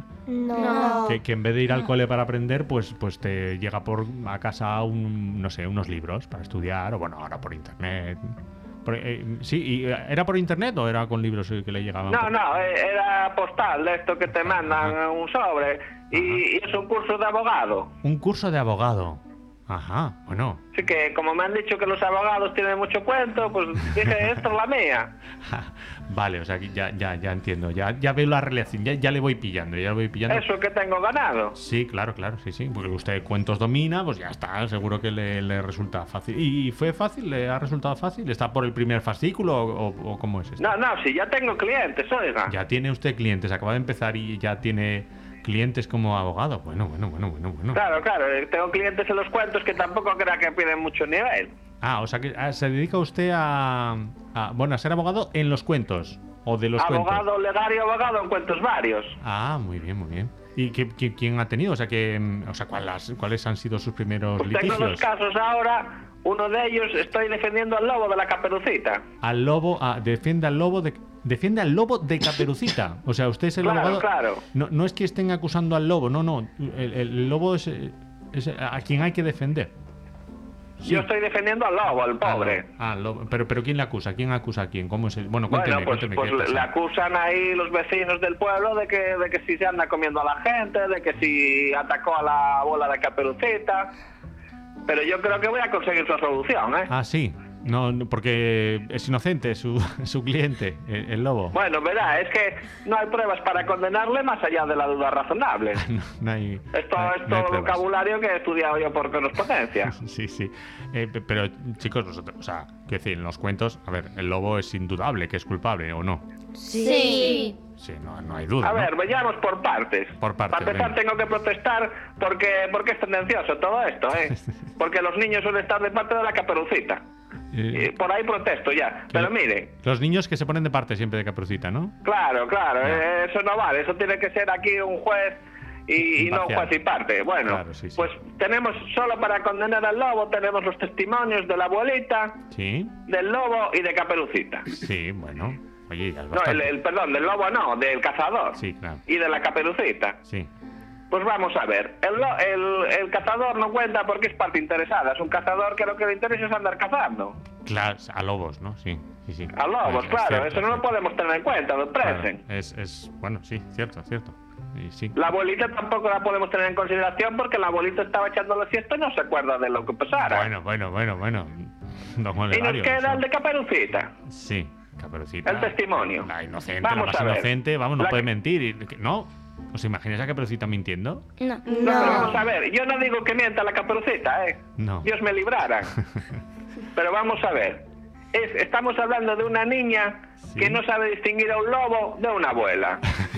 No. Que, que en vez de ir al cole para aprender, pues, pues te llega por a casa un, no sé, unos libros para estudiar, o bueno, ahora por internet. Por, eh, sí, y ¿era por internet o era con libros que le llegaban? No, por... no, era postal, de esto que te mandan Ajá. un sobre, y, y es un curso de abogado. Un curso de abogado. Ajá, bueno. Así que como me han dicho que los abogados tienen mucho cuento, pues dije, esto es la mía. Vale, o sea, ya, ya, ya entiendo, ya, ya veo la relación, ya, ya le voy pillando, ya le voy pillando. Eso que tengo ganado. Sí, claro, claro, sí, sí, porque usted cuentos domina, pues ya está, seguro que le, le resulta fácil. ¿Y fue fácil? ¿Le ha resultado fácil? ¿Está por el primer fascículo o, o, o cómo es esto? No, no, sí, ya tengo clientes, oiga. Ya tiene usted clientes, acaba de empezar y ya tiene... clientes como abogado. Bueno, bueno, bueno, bueno, bueno. Claro, claro, tengo clientes en los cuentos que tampoco creo que piden mucho nivel. Ah, o sea que ah, se dedica usted a, a, bueno, a ser abogado en los cuentos o de los abogado, cuentos. Abogado, legario, abogado en cuentos varios. Ah, muy bien, muy bien. ¿Y qué, qué, quién ha tenido? O sea, que, o sea, ¿cuáles, cuáles han sido sus primeros pues litigios? Tengo dos casos ahora. Uno de ellos estoy defendiendo al lobo de la Caperucita. Al lobo, ah, defiende al lobo de... Defiende al lobo de Caperucita. O sea, usted es el claro, abogado... Claro, no, no es que estén acusando al lobo, no, no. El, el lobo es, es a quien hay que defender. Sí. Yo estoy defendiendo al lobo, al pobre. Ah, al lobo. Pero, pero ¿quién le acusa? ¿Quién acusa a quién? ¿Cómo es el...? Bueno, cuénteme, bueno, pues, cuénteme. Pues le acusan ahí los vecinos del pueblo de que, de que si se anda comiendo a la gente, de que si atacó a la bola de Caperucita. Pero yo creo que voy a conseguir su solución, ¿eh? Ah, sí. No, porque es inocente su, su cliente, el, el lobo. Bueno, verá, es que no hay pruebas para condenarle más allá de la duda razonable. no, no hay, Esto no hay, es no todo vocabulario que he estudiado yo por correspondencia. sí, sí. Eh, pero, chicos, nosotros, o sea, quiero decir, en los cuentos, a ver, el lobo es indudable que es culpable, ¿o no? Sí. Sí, no, no hay duda. A ¿no? ver, vayamos por partes. Por partes. Para empezar, venga. tengo que protestar porque, porque es tendencioso todo esto, ¿eh? Porque los niños suelen estar de parte de la Caperucita. Eh, por ahí protesto ya. Pero mire. Los niños que se ponen de parte siempre de Caperucita, ¿no? Claro, claro. Eh, eso no vale. Eso tiene que ser aquí un juez y, y no juez y parte. Bueno, claro, sí, sí. Pues tenemos solo para condenar al lobo, tenemos los testimonios de la abuelita, sí, del lobo y de Caperucita. Sí, bueno. Oye, ya es no, el, el, perdón, del lobo no, del cazador. Sí, claro. Y de la Caperucita. Sí. Pues vamos a ver, el, el, el cazador no cuenta porque es parte interesada, es un cazador que lo que le interesa es andar cazando. Claro, a lobos, ¿no? Sí, sí, sí. A lobos, es, claro, es cierto, eso no lo podemos tener en cuenta, don Presen. Claro, es, es, bueno, sí, cierto, cierto. y sí. La abuelita tampoco la podemos tener en consideración porque la abuelita estaba echando la siesta y no se acuerda de lo que pasara. Bueno, bueno, bueno, bueno. Don Y Olegario, nos queda eso- el de Caperucita. Sí, Caperucita. El testimonio. La inocente, Vamos la más a ver. inocente, vamos, no La puede que- mentir. y- que- ¿No? ¿Os imagináis a Caperucita mintiendo? No. No, pero vamos a ver, yo no digo que mienta la Caperucita, ¿eh? No. Dios me librara. Pero vamos a ver. Es, estamos hablando de una niña que no sabe distinguir a un lobo de una abuela.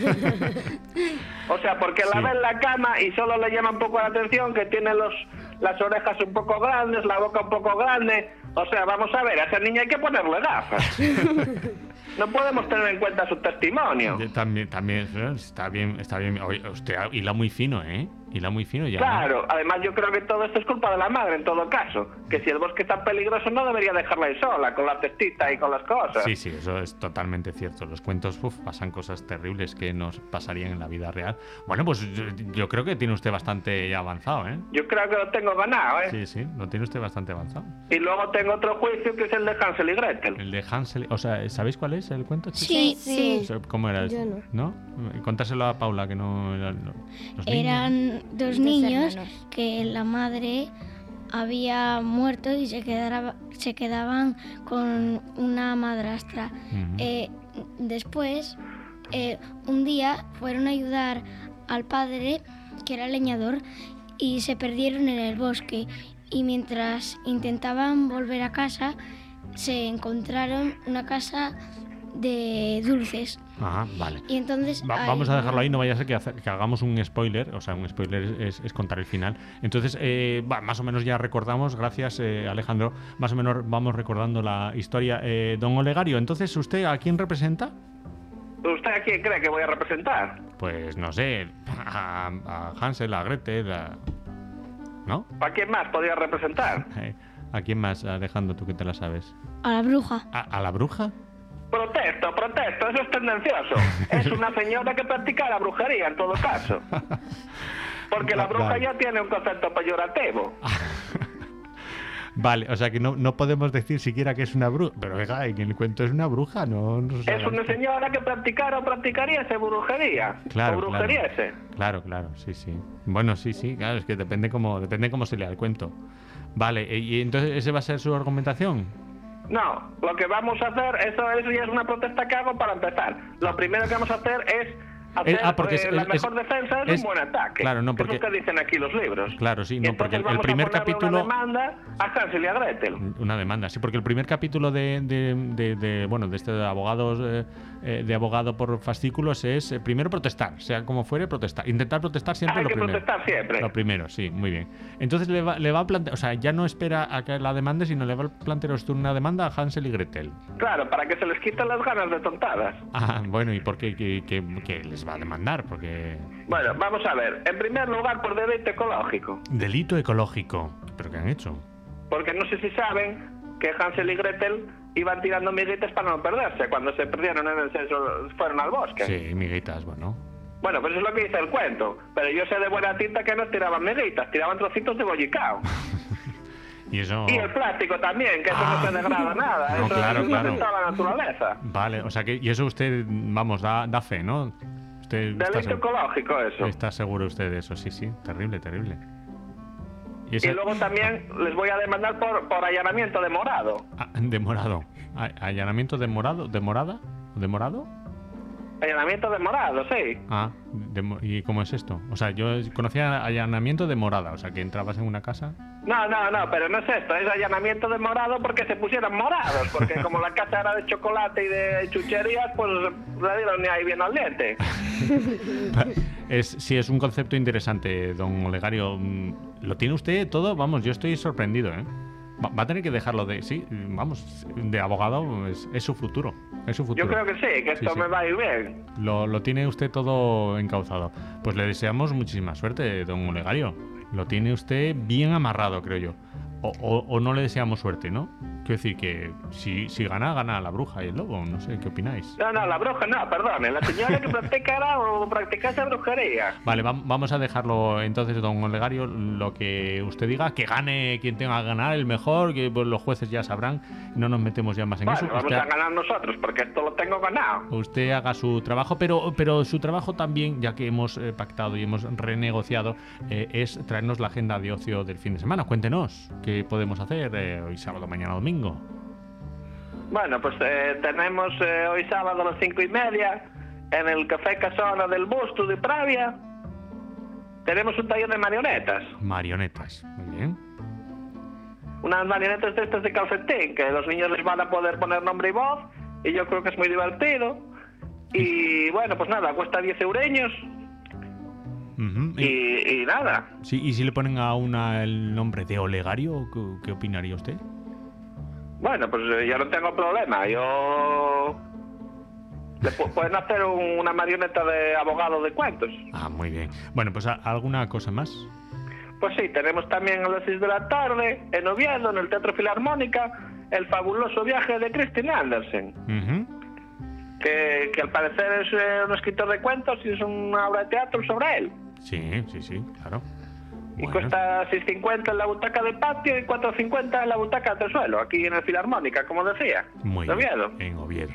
O sea, porque la Sí. ve en la cama y solo le llama un poco la atención que tiene los las orejas un poco grandes, la boca un poco grande. O sea, vamos a ver, a esa niña hay que ponerle gafas. No podemos tener en cuenta su testimonio. Yo También, también, ¿eh? está bien, está bien. Oye, usted hila muy fino, ¿eh? Hila muy fino ya. Claro, además yo creo que todo esto es culpa de la madre en todo caso. Que si el bosque es tan peligroso no debería dejarla ahí sola, con la cestita y con las cosas. Sí, sí, eso es totalmente cierto. Los cuentos, uf, pasan cosas terribles que nos pasarían en la vida real. Bueno, pues yo, yo creo que tiene usted bastante ya avanzado, ¿eh? Yo creo que lo tengo ganado, ¿eh? Sí, sí, lo tiene usted bastante avanzado. Y luego tengo otro juicio que es el de Hansel y Gretel. El de Hansel, o sea, ¿sabéis cuál es el cuento, chicos? Sí, sí. O sea, ¿cómo era? Yo no. ¿No? Contárselo a Paula, que no eran los niños. Eran dos Dos niños hermanos. que la madre había muerto y se, quedaba- se quedaban con una madrastra. Ujú. Eh, después, eh, un día fueron a ayudar al padre, que era leñador, y se perdieron en el bosque. Y mientras intentaban volver a casa, se encontraron una casa de dulces. Ajá, vale. Y entonces... Va- ahí- vamos a dejarlo ahí, no vaya a ser que, hace- que hagamos un spoiler, o sea, un spoiler es, es contar el final. Entonces, eh, va, más o menos ya recordamos, gracias eh, Alejandro, más o menos vamos recordando la historia. Eh, don Olegario, entonces, ¿usted a quién representa? ¿Usted a quién cree que voy a representar? Pues no sé, a, a Hansel, a Gretel, a- ¿no? ¿A quién más podría representar? Eh, ¿A quién más, Alejandro, tú que te la sabes? A la bruja. ¿A, a la bruja? Protesto, protesto, eso es tendencioso. Es una señora que practica la brujería en todo caso. Porque la bruja Vale. ya tiene un concepto peyorativo. Vale, o sea que no, no podemos decir siquiera que es una bruja, pero venga, en el cuento es una bruja, no nos Es haga una esto. señora que practicara o practicariese brujería. Claro, o brujeriese. Claro, claro, sí, sí. Bueno, sí, sí, claro, es que depende cómo, depende cómo se lea el cuento. Vale, eh, y entonces ese va a ser su argumentación. No, lo que vamos a hacer, eso, eso ya es una protesta que hago para empezar. Lo primero que vamos a hacer es hacer Eh, ah, porque eh, es- la es- mejor defensa es, es- un buen ataque. claro, no, que es porque- lo que dicen aquí los libros. Claro, sí, Y no, porque el, entonces el vamos a primer ponerle capítulo... una demanda a Hansel y a Gretel. Una demanda, sí, porque el primer capítulo de, de, de- de, bueno, de este de abogados eh, eh, de abogado por fascículos es eh, primero protestar, sea como fuere, protestar. Intentar protestar siempre Hay lo que primero. protestar siempre. Lo primero, sí, muy bien. Entonces le va, le va a plantear, o sea, ya no espera a que la demande, sino le va a plantear usted una demanda a Hansel y Gretel. Claro, para que se les quiten las ganas de tontadas. Ah, bueno, ¿y por qué, qué, qué- qué les va a demandar? Porque... Bueno, vamos a ver. En primer lugar, por delito ecológico. Delito ecológico. ¿Pero qué han hecho? Porque no sé si saben que Hansel y Gretel iban tirando miguitas para no perderse. Cuando se perdieron en el censo, fueron al bosque. Sí, miguitas, bueno. Bueno, pues eso es lo que dice el cuento. Pero yo sé de buena tinta que no tiraban miguitas, tiraban trocitos de bollicao. Y eso... Y el plástico también, que eso no se degrada nada. No, eso claro, es claro. toda la naturaleza. Vale, o sea que... Y eso usted, vamos, da, da fe, ¿no? Usted está, Delito seg- ecológico, eso. está seguro usted de eso, sí, sí. Terrible, terrible. Y ese... Y luego también les voy a demandar por, por allanamiento de morado. Ah, de morado. A- ¿Allanamiento de morado? ¿De morada? ¿De morado? Allanamiento de morado, sí. Ah, de mo- ¿y cómo es esto? O sea, yo conocía allanamiento de morada, o sea, que entrabas en una casa... No, no, no, pero no es esto, es allanamiento de morado porque se pusieran morados, porque como la casa era de chocolate y de chucherías, pues le dieron ni ahí bien al diente. Es, sí, es un concepto interesante, don Olegario. Mm, Lo tiene usted todo, vamos, yo estoy sorprendido, ¿eh? Va, va a tener que dejarlo de, sí, vamos, de abogado, es, es su futuro, es su futuro. Yo creo que sí, que esto Sí, sí. me va a ir bien. Lo, lo tiene usted todo encauzado. Pues le deseamos muchísima suerte, don Olegario. Lo tiene usted bien amarrado, creo yo. O, o, o no le deseamos suerte, ¿no? Quiero decir que si, si gana, gana la bruja y el lobo. No sé, ¿qué opináis? No, no, la bruja no, perdone. La señora que practicara o practicase brujería. Vale, va, vamos a dejarlo entonces, don Olegario, lo que usted diga, que gane quien tenga que ganar, el mejor, que pues, los jueces ya sabrán. No nos metemos ya más en bueno, eso. Vamos usted, a ganar nosotros, porque esto lo tengo ganado. Usted haga su trabajo, pero, pero su trabajo también, ya que hemos eh, pactado y hemos renegociado, eh, es traernos la agenda de ocio del fin de semana. Cuéntenos, ¿qué podemos hacer eh, hoy sábado, mañana domingo? Bueno, pues eh, tenemos eh, hoy sábado a las cinco y media en el Café Casona del Busto de Pravia. Tenemos un taller de marionetas. Marionetas, muy bien. Unas marionetas de estas de calcetín, que los niños les van a poder poner nombre y voz, y yo creo que es muy divertido. Y bueno, pues nada, cuesta diez eureños. Uh-huh. y, y, y nada. Sí, ¿y si le ponen a una el nombre de Olegario, qué, qué opinaría usted? Bueno, pues eh, yo no tengo problema. Yo... Le pu- pueden hacer un, una marioneta de abogado de cuentos. Ah, muy bien. Bueno, pues ¿a- ¿alguna cosa más? Pues sí, tenemos también a las seis de la tarde, en Oviedo, en el Teatro Filarmónica, el fabuloso viaje de Christine Andersen. Uh-huh. Que, que al parecer es eh, un escritor de cuentos y es una obra de teatro sobre él. Sí, sí, sí, claro. Y Bueno. cuesta seis cincuenta en la butaca del patio y cuatro cincuenta en la butaca del suelo, aquí en el Filarmónica, como decía. Muy de bien, Oviedo. en Oviedo.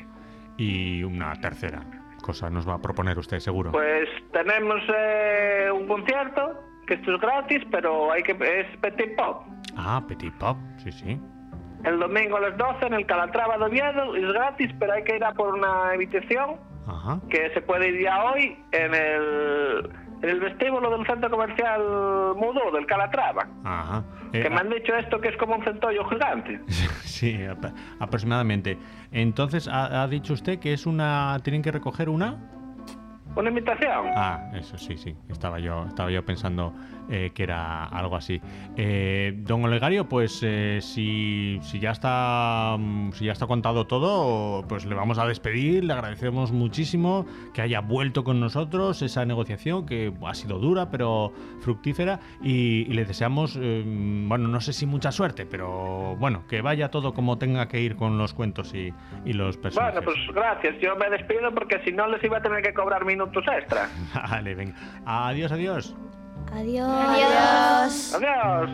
Y una tercera cosa nos va a proponer usted, seguro. Pues tenemos eh, un concierto, que esto es gratis, pero hay que es Petit Pop. Ah, Petit Pop, sí, sí. El domingo a las doce en el Calatrava de Oviedo, es gratis, pero hay que ir a por una invitación, Ajá. que se puede ir ya hoy en el, en el vestíbulo del centro comercial Mudó, del Calatrava. Ajá. Eh, Que me han dicho esto que es como un centollo gigante. Sí, ap- aproximadamente. Entonces, ¿ha, ha dicho usted que es una... ¿Tienen que recoger una? ¿Una invitación? Ah, eso sí, sí. Estaba yo, estaba yo pensando eh, que era algo así. Eh, don Olegario, pues eh, si, si ya está mm, si ya está contado todo, pues le vamos a despedir. Le agradecemos muchísimo que haya vuelto con nosotros esa negociación que ha sido dura, pero fructífera. Y, y le deseamos, eh, bueno, no sé si mucha suerte, pero bueno, que vaya todo como tenga que ir con los cuentos y, y los personajes. Bueno, pues gracias. Yo me despido porque si no les iba a tener que cobrar minutos extra. Vale, venga. Adiós, adiós. Adiós. Adiós. Adiós.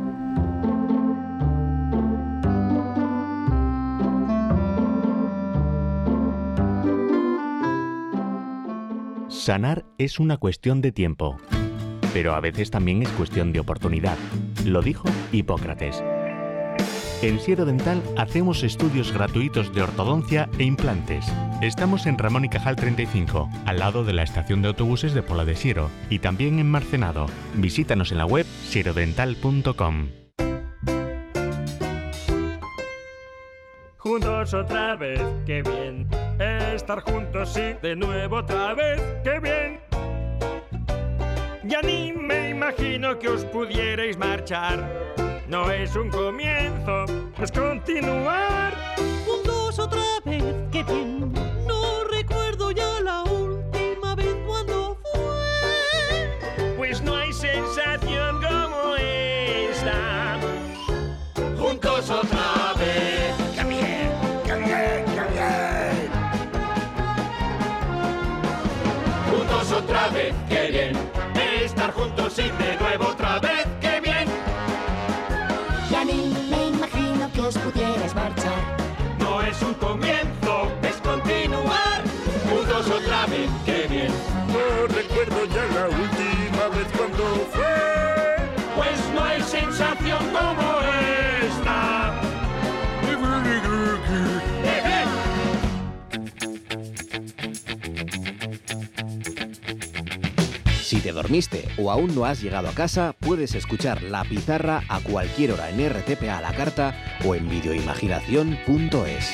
Sanar es una cuestión de tiempo, pero a veces también es cuestión de oportunidad. Lo dijo Hipócrates. En Siero Dental hacemos estudios gratuitos de ortodoncia e implantes. Estamos en Ramón y Cajal treinta y cinco, al lado de la estación de autobuses de Pola de Siero, y también en Marcenado. Visítanos en la web sierodental punto com. Juntos otra vez, qué bien. Estar juntos, sí, de nuevo otra vez, qué bien. Ya ni me imagino que os pudierais marchar. No es un comienzo, es continuar. Juntos otra vez, qué bien. No recuerdo ya la última vez cuando fue. Pues no hay sensación como esta. Juntos otra vez. ¡Qué bien! ¡Qué bien! ¡Qué bien! Juntos otra vez, qué bien. Estar juntos y de nuevo otra vez, qué bien. Ya ni me imagino que os pudierais marchar. No es un comienzo, es continuar. Juntos otra vez, qué bien. No recuerdo ya la última vez cuando fue. Pues no hay sensación como esta. Si te dormiste o aún no has llegado a casa, puedes escuchar La Pizarra a cualquier hora en R T P A a la carta o en videoimaginación punto es.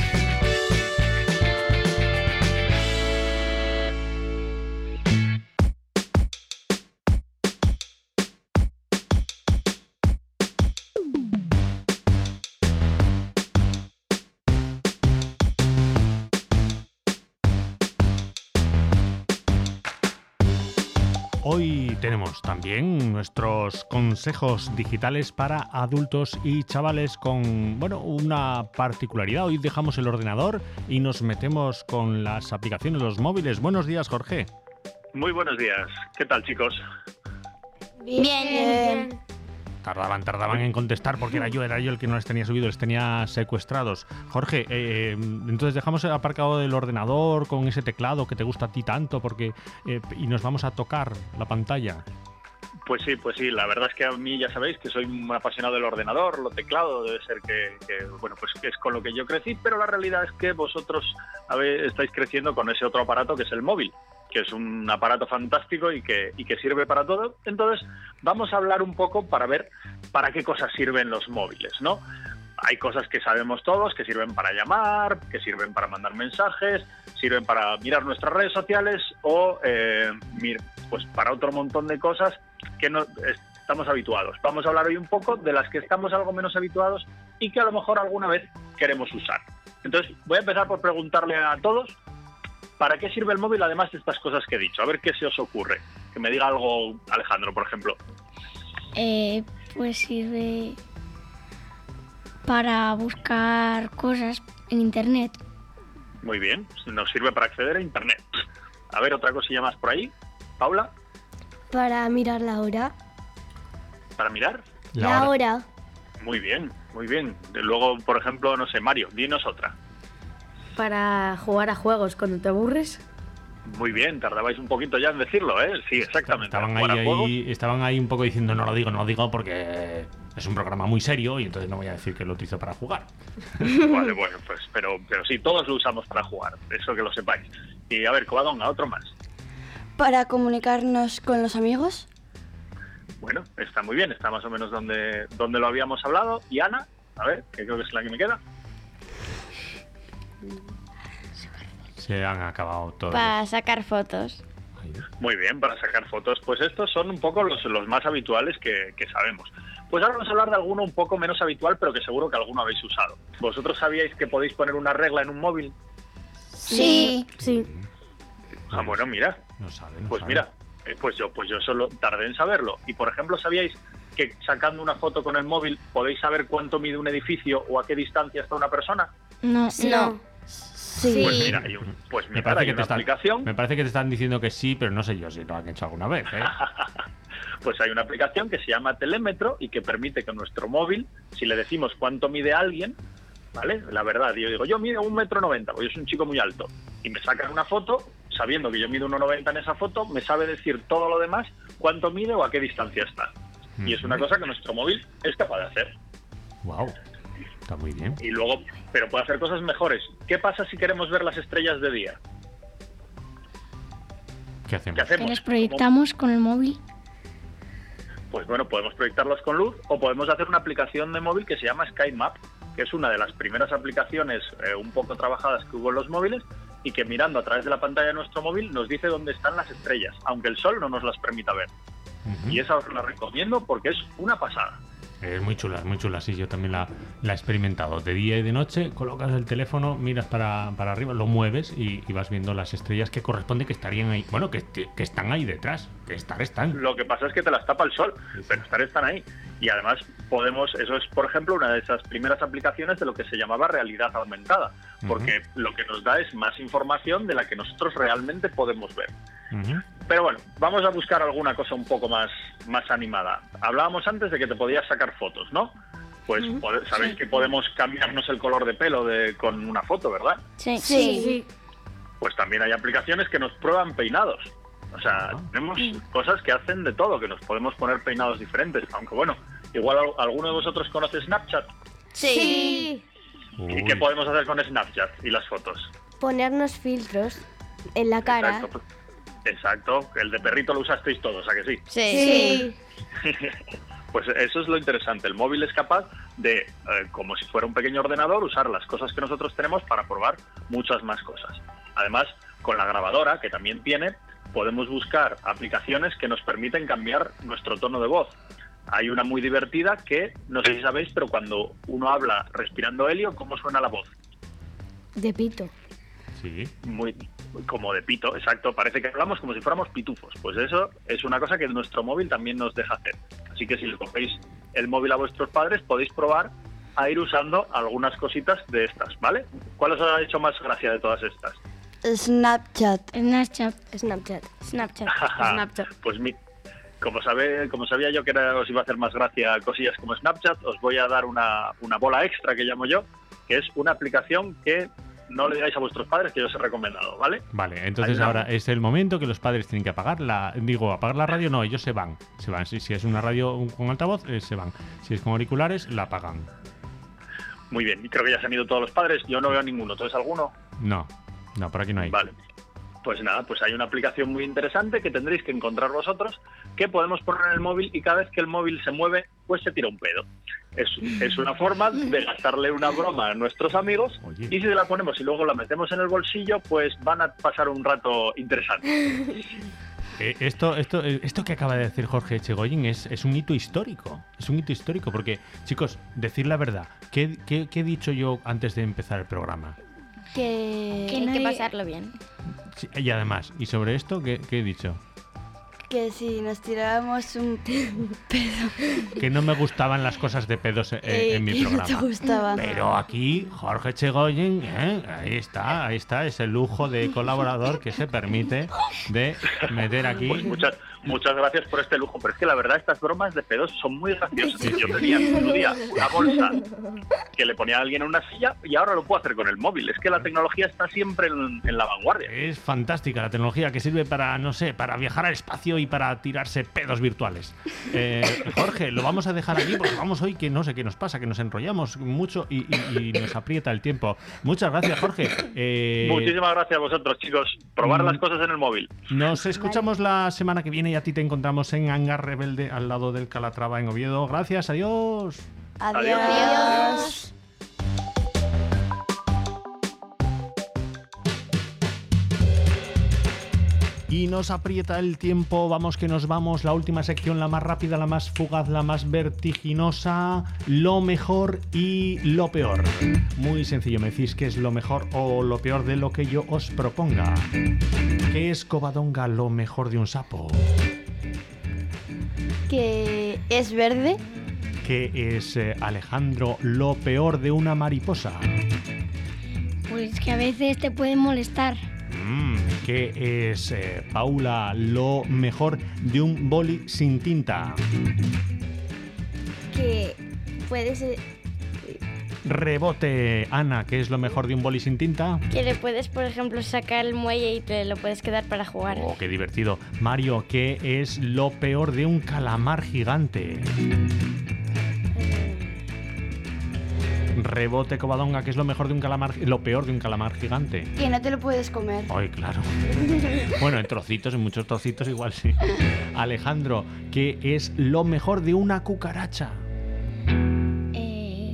Hoy tenemos también nuestros consejos digitales para adultos y chavales con, bueno, una particularidad. Hoy dejamos el ordenador y nos metemos con las aplicaciones, los móviles. Buenos días, Jorge. Muy buenos días. ¿Qué tal, chicos? Bien. Bien. Tardaban, tardaban en contestar porque era yo, era yo el que no les tenía subido, les tenía secuestrados. Jorge, eh, entonces dejamos aparcado el ordenador con ese teclado que te gusta a ti tanto porque eh, y nos vamos a tocar la pantalla. Pues sí, pues sí, la verdad es que a mí ya sabéis que soy un apasionado del ordenador, lo teclado debe ser que, que bueno, pues que es con lo que yo crecí, pero la realidad es que vosotros habéis, estáis creciendo con ese otro aparato que es el móvil, que es un aparato fantástico y que, y que sirve para todo. Entonces vamos a hablar un poco para ver para qué cosas sirven los móviles, ¿no? Hay cosas que sabemos todos, que sirven para llamar, que sirven para mandar mensajes, sirven para mirar nuestras redes sociales o eh, mir, pues para otro montón de cosas que no estamos habituados. Vamos a hablar hoy un poco de las que estamos algo menos habituados y que a lo mejor alguna vez queremos usar. Entonces voy a empezar por preguntarle a todos ¿para qué sirve el móvil además de estas cosas que he dicho? A ver qué se os ocurre. Que me diga algo Alejandro, por ejemplo. Eh, pues sirve para buscar cosas en internet. Muy bien, nos sirve para acceder a internet. A ver, otra cosilla más por ahí. Paula. Para mirar la hora. ¿Para mirar? La, la hora. hora. Muy bien, muy bien. Luego, por ejemplo, no sé, Mario, dinos otra. Para jugar a juegos cuando te aburres. Muy bien, tardabais un poquito ya en decirlo, ¿eh? Sí, exactamente. Estaban ahí, ahí, estaban ahí un poco diciendo no lo digo, no lo digo porque es un programa muy serio y entonces no voy a decir que lo utilizo para jugar. Vale, bueno, pues pero, pero sí, todos lo usamos para jugar, eso que lo sepáis. Y a ver, Covadonga, otro más. Para comunicarnos con los amigos. Bueno, está muy bien, está más o menos donde, donde lo habíamos hablado. Y Ana, a ver, que creo que es la que me queda. Se han acabado todos. Para sacar fotos. Muy bien, para sacar fotos. Pues estos son un poco los, los más habituales que, que sabemos. Pues ahora vamos a hablar de alguno un poco menos habitual, pero que seguro que alguno habéis usado. ¿Vosotros sabíais que podéis poner una regla en un móvil? Sí. Sí. Ah, bueno, mira. No sabe, no pues sabe. mira, eh, pues yo pues yo solo tardé en saberlo. Y por ejemplo, ¿sabíais que sacando una foto con el móvil podéis saber cuánto mide un edificio o a qué distancia está una persona? No, Sí. no. Sí. Pues mira, hay, un, pues Me mira, parece, hay que una te están, aplicación. me parece que te están diciendo que sí, pero no sé yo si lo han hecho alguna vez, ¿eh? Pues hay una aplicación que se llama Telémetro y que permite que nuestro móvil, si le decimos cuánto mide alguien, ¿vale? La verdad, yo digo, yo mido un metro noventa, pues yo soy un chico muy alto. Y me sacan una foto, sabiendo que yo mido uno noventa en esa foto, me sabe decir todo lo demás, cuánto mide o a qué distancia está. Y es una cosa que nuestro móvil es capaz de hacer. Wow, está muy bien. Y luego, pero puede hacer cosas mejores. ¿Qué pasa si queremos ver las estrellas de día? ¿Qué hacemos? ¿Qué hacemos? Que las proyectamos con el móvil. Pues bueno, podemos proyectarlas con luz o podemos hacer una aplicación de móvil que se llama SkyMap, que es una de las primeras aplicaciones eh, un poco trabajadas que hubo en los móviles y que mirando a través de la pantalla de nuestro móvil nos dice dónde están las estrellas, aunque el sol no nos las permita ver. Uh-huh. Y esa os la recomiendo porque es una pasada. Es muy chula, es muy chula, sí, yo también la, la he experimentado. De día y de noche, colocas el teléfono, miras para, para arriba, lo mueves y, y vas viendo las estrellas que corresponde que estarían ahí. Bueno, que, que están ahí detrás, que estar están. Lo que pasa es que te las tapa el sol, sí, sí. Pero estar están ahí. Y además podemos, eso es por ejemplo una de esas primeras aplicaciones de lo que se llamaba realidad aumentada, porque uh-huh. lo que nos da es más información de la que nosotros realmente podemos ver. Uh-huh. Pero bueno, vamos a buscar alguna cosa un poco más, más animada. Hablábamos antes de que te podías sacar fotos, ¿no? Pues uh-huh. pod- sabéis sí. que podemos cambiarnos el color de pelo de, con una foto, ¿verdad? Sí. Sí. sí. Pues también hay aplicaciones que nos prueban peinados. O sea, uh-huh. tenemos uh-huh. cosas que hacen de todo, que nos podemos poner peinados diferentes. Aunque bueno, igual alguno de vosotros conoce Snapchat. Sí. ¿Y qué podemos hacer con Snapchat y las fotos? Ponernos filtros en la cara. Exacto. Exacto, el de perrito lo usasteis todos, ¿a que sí? Sí. sí. Pues eso es lo interesante, el móvil es capaz de, eh, como si fuera un pequeño ordenador, usar las cosas que nosotros tenemos para probar muchas más cosas. Además, con la grabadora, que también tiene, podemos buscar aplicaciones que nos permiten cambiar nuestro tono de voz. Hay una muy divertida que, no sé si sabéis, pero cuando uno habla respirando helio, ¿cómo suena la voz? De pito. Sí. Muy, como de pito, exacto. Parece que hablamos como si fuéramos pitufos. Pues eso es una cosa que nuestro móvil también nos deja hacer. Así que si le cogéis el móvil a vuestros padres, podéis probar a ir usando algunas cositas de estas, ¿vale? ¿Cuál os ha hecho más gracia de todas estas? Snapchat. Snapchat. Snapchat. Snapchat. Snapchat. Pues mi, como, sabe, como sabía yo que era, os iba a hacer más gracia cosillas como Snapchat, os voy a dar una, una bola extra que llamo yo, que es una aplicación que no le digáis a vuestros padres que yo os he recomendado, ¿vale? Vale, entonces Ahí ahora vamos. es el momento que los padres tienen que apagar la... Digo, apagar la radio, no, ellos se van. Se van. Si, si es una radio con altavoz, eh, se van. Si es con auriculares, la apagan. Muy bien, y creo que ya se han ido todos los padres, yo no veo ninguno, ¿tú ves alguno? No, no, por aquí no hay. Vale. Pues nada, pues hay una aplicación muy interesante que tendréis que encontrar vosotros, que podemos poner en el móvil y cada vez que el móvil se mueve, pues se tira un pedo. Es, es una forma de gastarle una broma a nuestros amigos. Oye. Y si la ponemos y luego la metemos en el bolsillo, pues van a pasar un rato interesante. Eh, esto, esto, eh, esto que acaba de decir Jorge Echegoyen es, es un hito histórico. Es un hito histórico porque, chicos, decir la verdad, ¿qué, qué, qué he dicho yo antes de empezar el programa? Que, Que hay que pasarlo bien. Sí, y además, ¿y sobre esto qué, qué he dicho? que si nos tirábamos un pedo. Que no me gustaban las cosas de pedos eh, Eh, en mi que no programa. te gustaban. Pero aquí, Jorge Echegoyen, ¿eh? ahí está, ahí está, ese lujo de colaborador que se permite de meter aquí. Pues muchas, muchas gracias por este lujo, pero es que la verdad estas bromas de pedos son muy graciosas. Yo tenía en su día una bolsa que le ponía a alguien en una silla y ahora lo puedo hacer con el móvil. Es que la tecnología está siempre en, en la vanguardia. Es fantástica la tecnología que sirve para, no sé, para viajar al espacio y para tirarse pedos virtuales. Eh, Jorge, lo vamos a dejar aquí porque vamos hoy que no sé qué nos pasa, que nos enrollamos mucho y, y- y nos aprieta el tiempo. Muchas gracias, Jorge. Eh, Muchísimas gracias a vosotros, chicos. Probar mm, las cosas en el móvil. Nos escuchamos la semana que viene y a ti te encontramos en Hangar Rebelde al lado del Calatrava en Oviedo. Gracias, adiós. Adiós. Adiós. Y nos aprieta el tiempo, vamos que nos vamos. La última sección, la más rápida, la más fugaz, la más vertiginosa. Lo mejor y lo peor. Muy sencillo, me decís qué es lo mejor o lo peor de lo que yo os proponga. ¿Qué es, Covadonga, lo mejor de un sapo? Que es verde. ¿Qué es, eh, Alejandro, lo peor de una mariposa? Pues que a veces te pueden molestar. Mm, ¿Qué es, eh, Paula, lo mejor de un boli sin tinta? Que puedes... eh, Rebote, Ana, ¿qué es lo mejor de un boli sin tinta? Que le puedes, por ejemplo, sacar el muelle y te lo puedes quedar para jugar. Oh, qué divertido. Mario, ¿qué es lo peor de un calamar gigante? Rebote, Covadonga, ¿qué es lo mejor de un calamar, lo peor de un calamar gigante? Que no te lo puedes comer. Ay, claro. Bueno, en trocitos, en muchos trocitos igual sí. Alejandro, ¿qué es lo mejor de una cucaracha? Eh,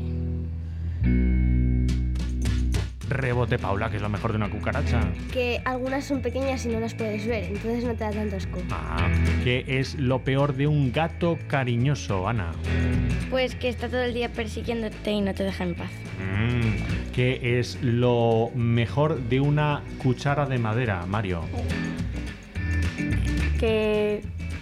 Rebote, Paula, ¿qué es lo mejor de una cucaracha? que algunas son pequeñas y no las puedes ver, entonces no te da tanto asco. Ah, ¿qué es lo peor de un gato cariñoso, Ana? Pues que está todo el día persiguiéndote y no te deja en paz. Mm, ¿Qué es lo mejor de una cuchara de madera, Mario? Que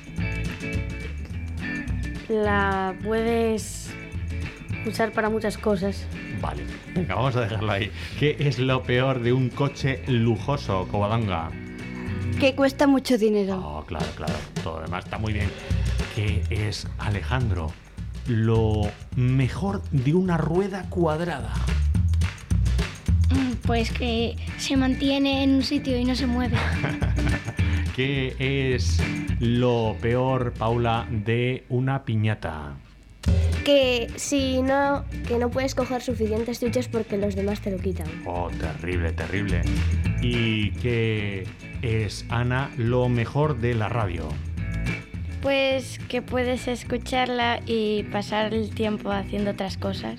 la puedes usar para muchas cosas. Vale, venga, vamos a dejarlo ahí. ¿Qué es lo peor de un coche lujoso, Covadonga? Que cuesta mucho dinero. Oh, claro, claro, todo lo demás está muy bien. ¿Qué es, Alejandro, lo mejor de una rueda cuadrada? mm, pues que se mantiene en un sitio y no se mueve. ¿Qué es lo peor, Paula, de una piñata? Que si no, que no puedes coger suficientes chuches porque los demás te lo quitan. Oh, terrible, terrible. ¿Y qué es, Ana, lo mejor de la radio? Pues que puedes escucharla y pasar el tiempo haciendo otras cosas.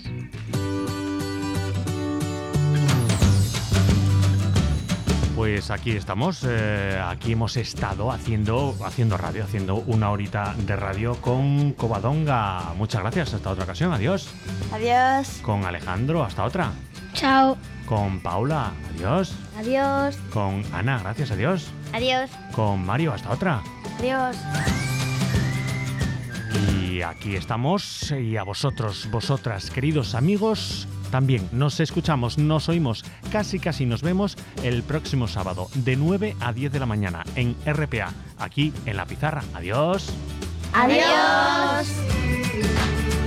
Pues aquí estamos, eh, aquí hemos estado haciendo, haciendo radio, haciendo una horita de radio con Covadonga. Muchas gracias, hasta otra ocasión, adiós. Adiós. Con Alejandro, hasta otra. Chao. Con Paula, adiós. Adiós. Con Ana, gracias, adiós. Adiós. Con Mario, hasta otra. Adiós. Y aquí estamos, y a vosotros, vosotras, queridos amigos, también nos escuchamos, nos oímos, casi casi nos vemos el próximo sábado de nueve a diez de la mañana en R P A, aquí en La Pizarra. Adiós. Adiós.